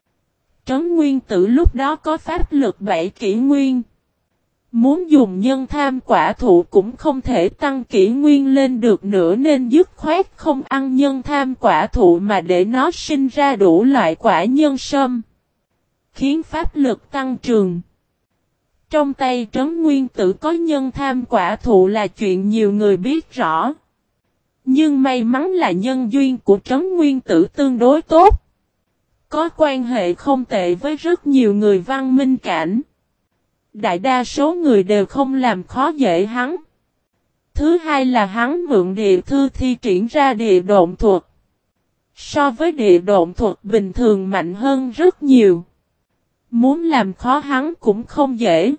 Trấn Nguyên Tử lúc đó có pháp lực 7 kỷ nguyên. Muốn dùng nhân tham quả thụ cũng không thể tăng kỷ nguyên lên được nữa nên dứt khoát không ăn nhân tham quả thụ mà để nó sinh ra đủ loại quả nhân sâm. Khiến pháp lực tăng trường. Trong tay Trấn Nguyên Tử có nhân tham quả thụ là chuyện nhiều người biết rõ. Nhưng may mắn là nhân duyên của Trấn Nguyên Tử tương đối tốt. Có quan hệ không tệ với rất nhiều người văn minh cảnh. Đại đa số người đều không làm khó dễ hắn. Thứ hai là hắn mượn địa thư thi triển ra địa độn thuật. So với địa độn thuật bình thường mạnh hơn rất nhiều. Muốn làm khó hắn cũng không dễ.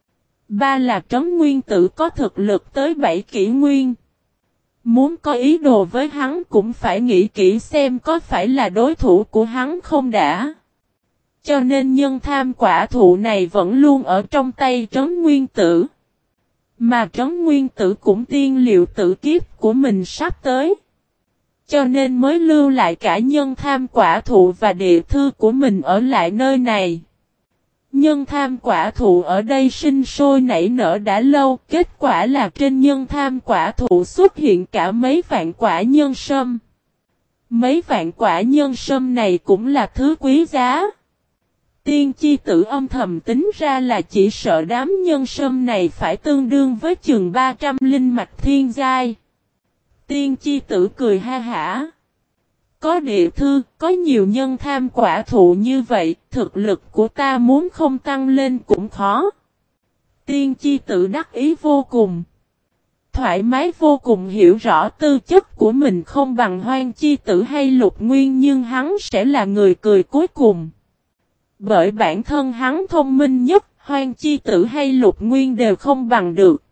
Ba là Trấn Nguyên Tử có thực lực tới 7 kỷ nguyên. Muốn có ý đồ với hắn cũng phải nghĩ kỹ xem có phải là đối thủ của hắn không đã. Cho nên nhân tham quả thụ này vẫn luôn ở trong tay Trấn Nguyên Tử. Mà Trấn Nguyên Tử cũng tiên liệu tử kiếp của mình sắp tới. Cho nên mới lưu lại cả nhân tham quả thụ và địa thư của mình ở lại nơi này. Nhân tham quả thụ ở đây sinh sôi nảy nở đã lâu, kết quả là trên nhân tham quả thụ xuất hiện cả mấy vạn quả nhân sâm. Mấy vạn quả nhân sâm này cũng là thứ quý giá. Tiên chi tử âm thầm tính ra là chỉ sợ đám nhân sâm này phải tương đương với chừng 300 linh mạch thiên giai. Tiên chi tử cười ha hả. Có địa thư, có nhiều nhân tham quả thụ như vậy, thực lực của ta muốn không tăng lên cũng khó. Tiên chi tử đắc ý vô cùng. Thoải mái vô cùng hiểu rõ tư chất của mình không bằng Hoang chi tử hay Lục Nguyên nhưng hắn sẽ là người cười cuối cùng. Bởi bản thân hắn thông minh nhất, Hoang chi tử hay Lục Nguyên đều không bằng được.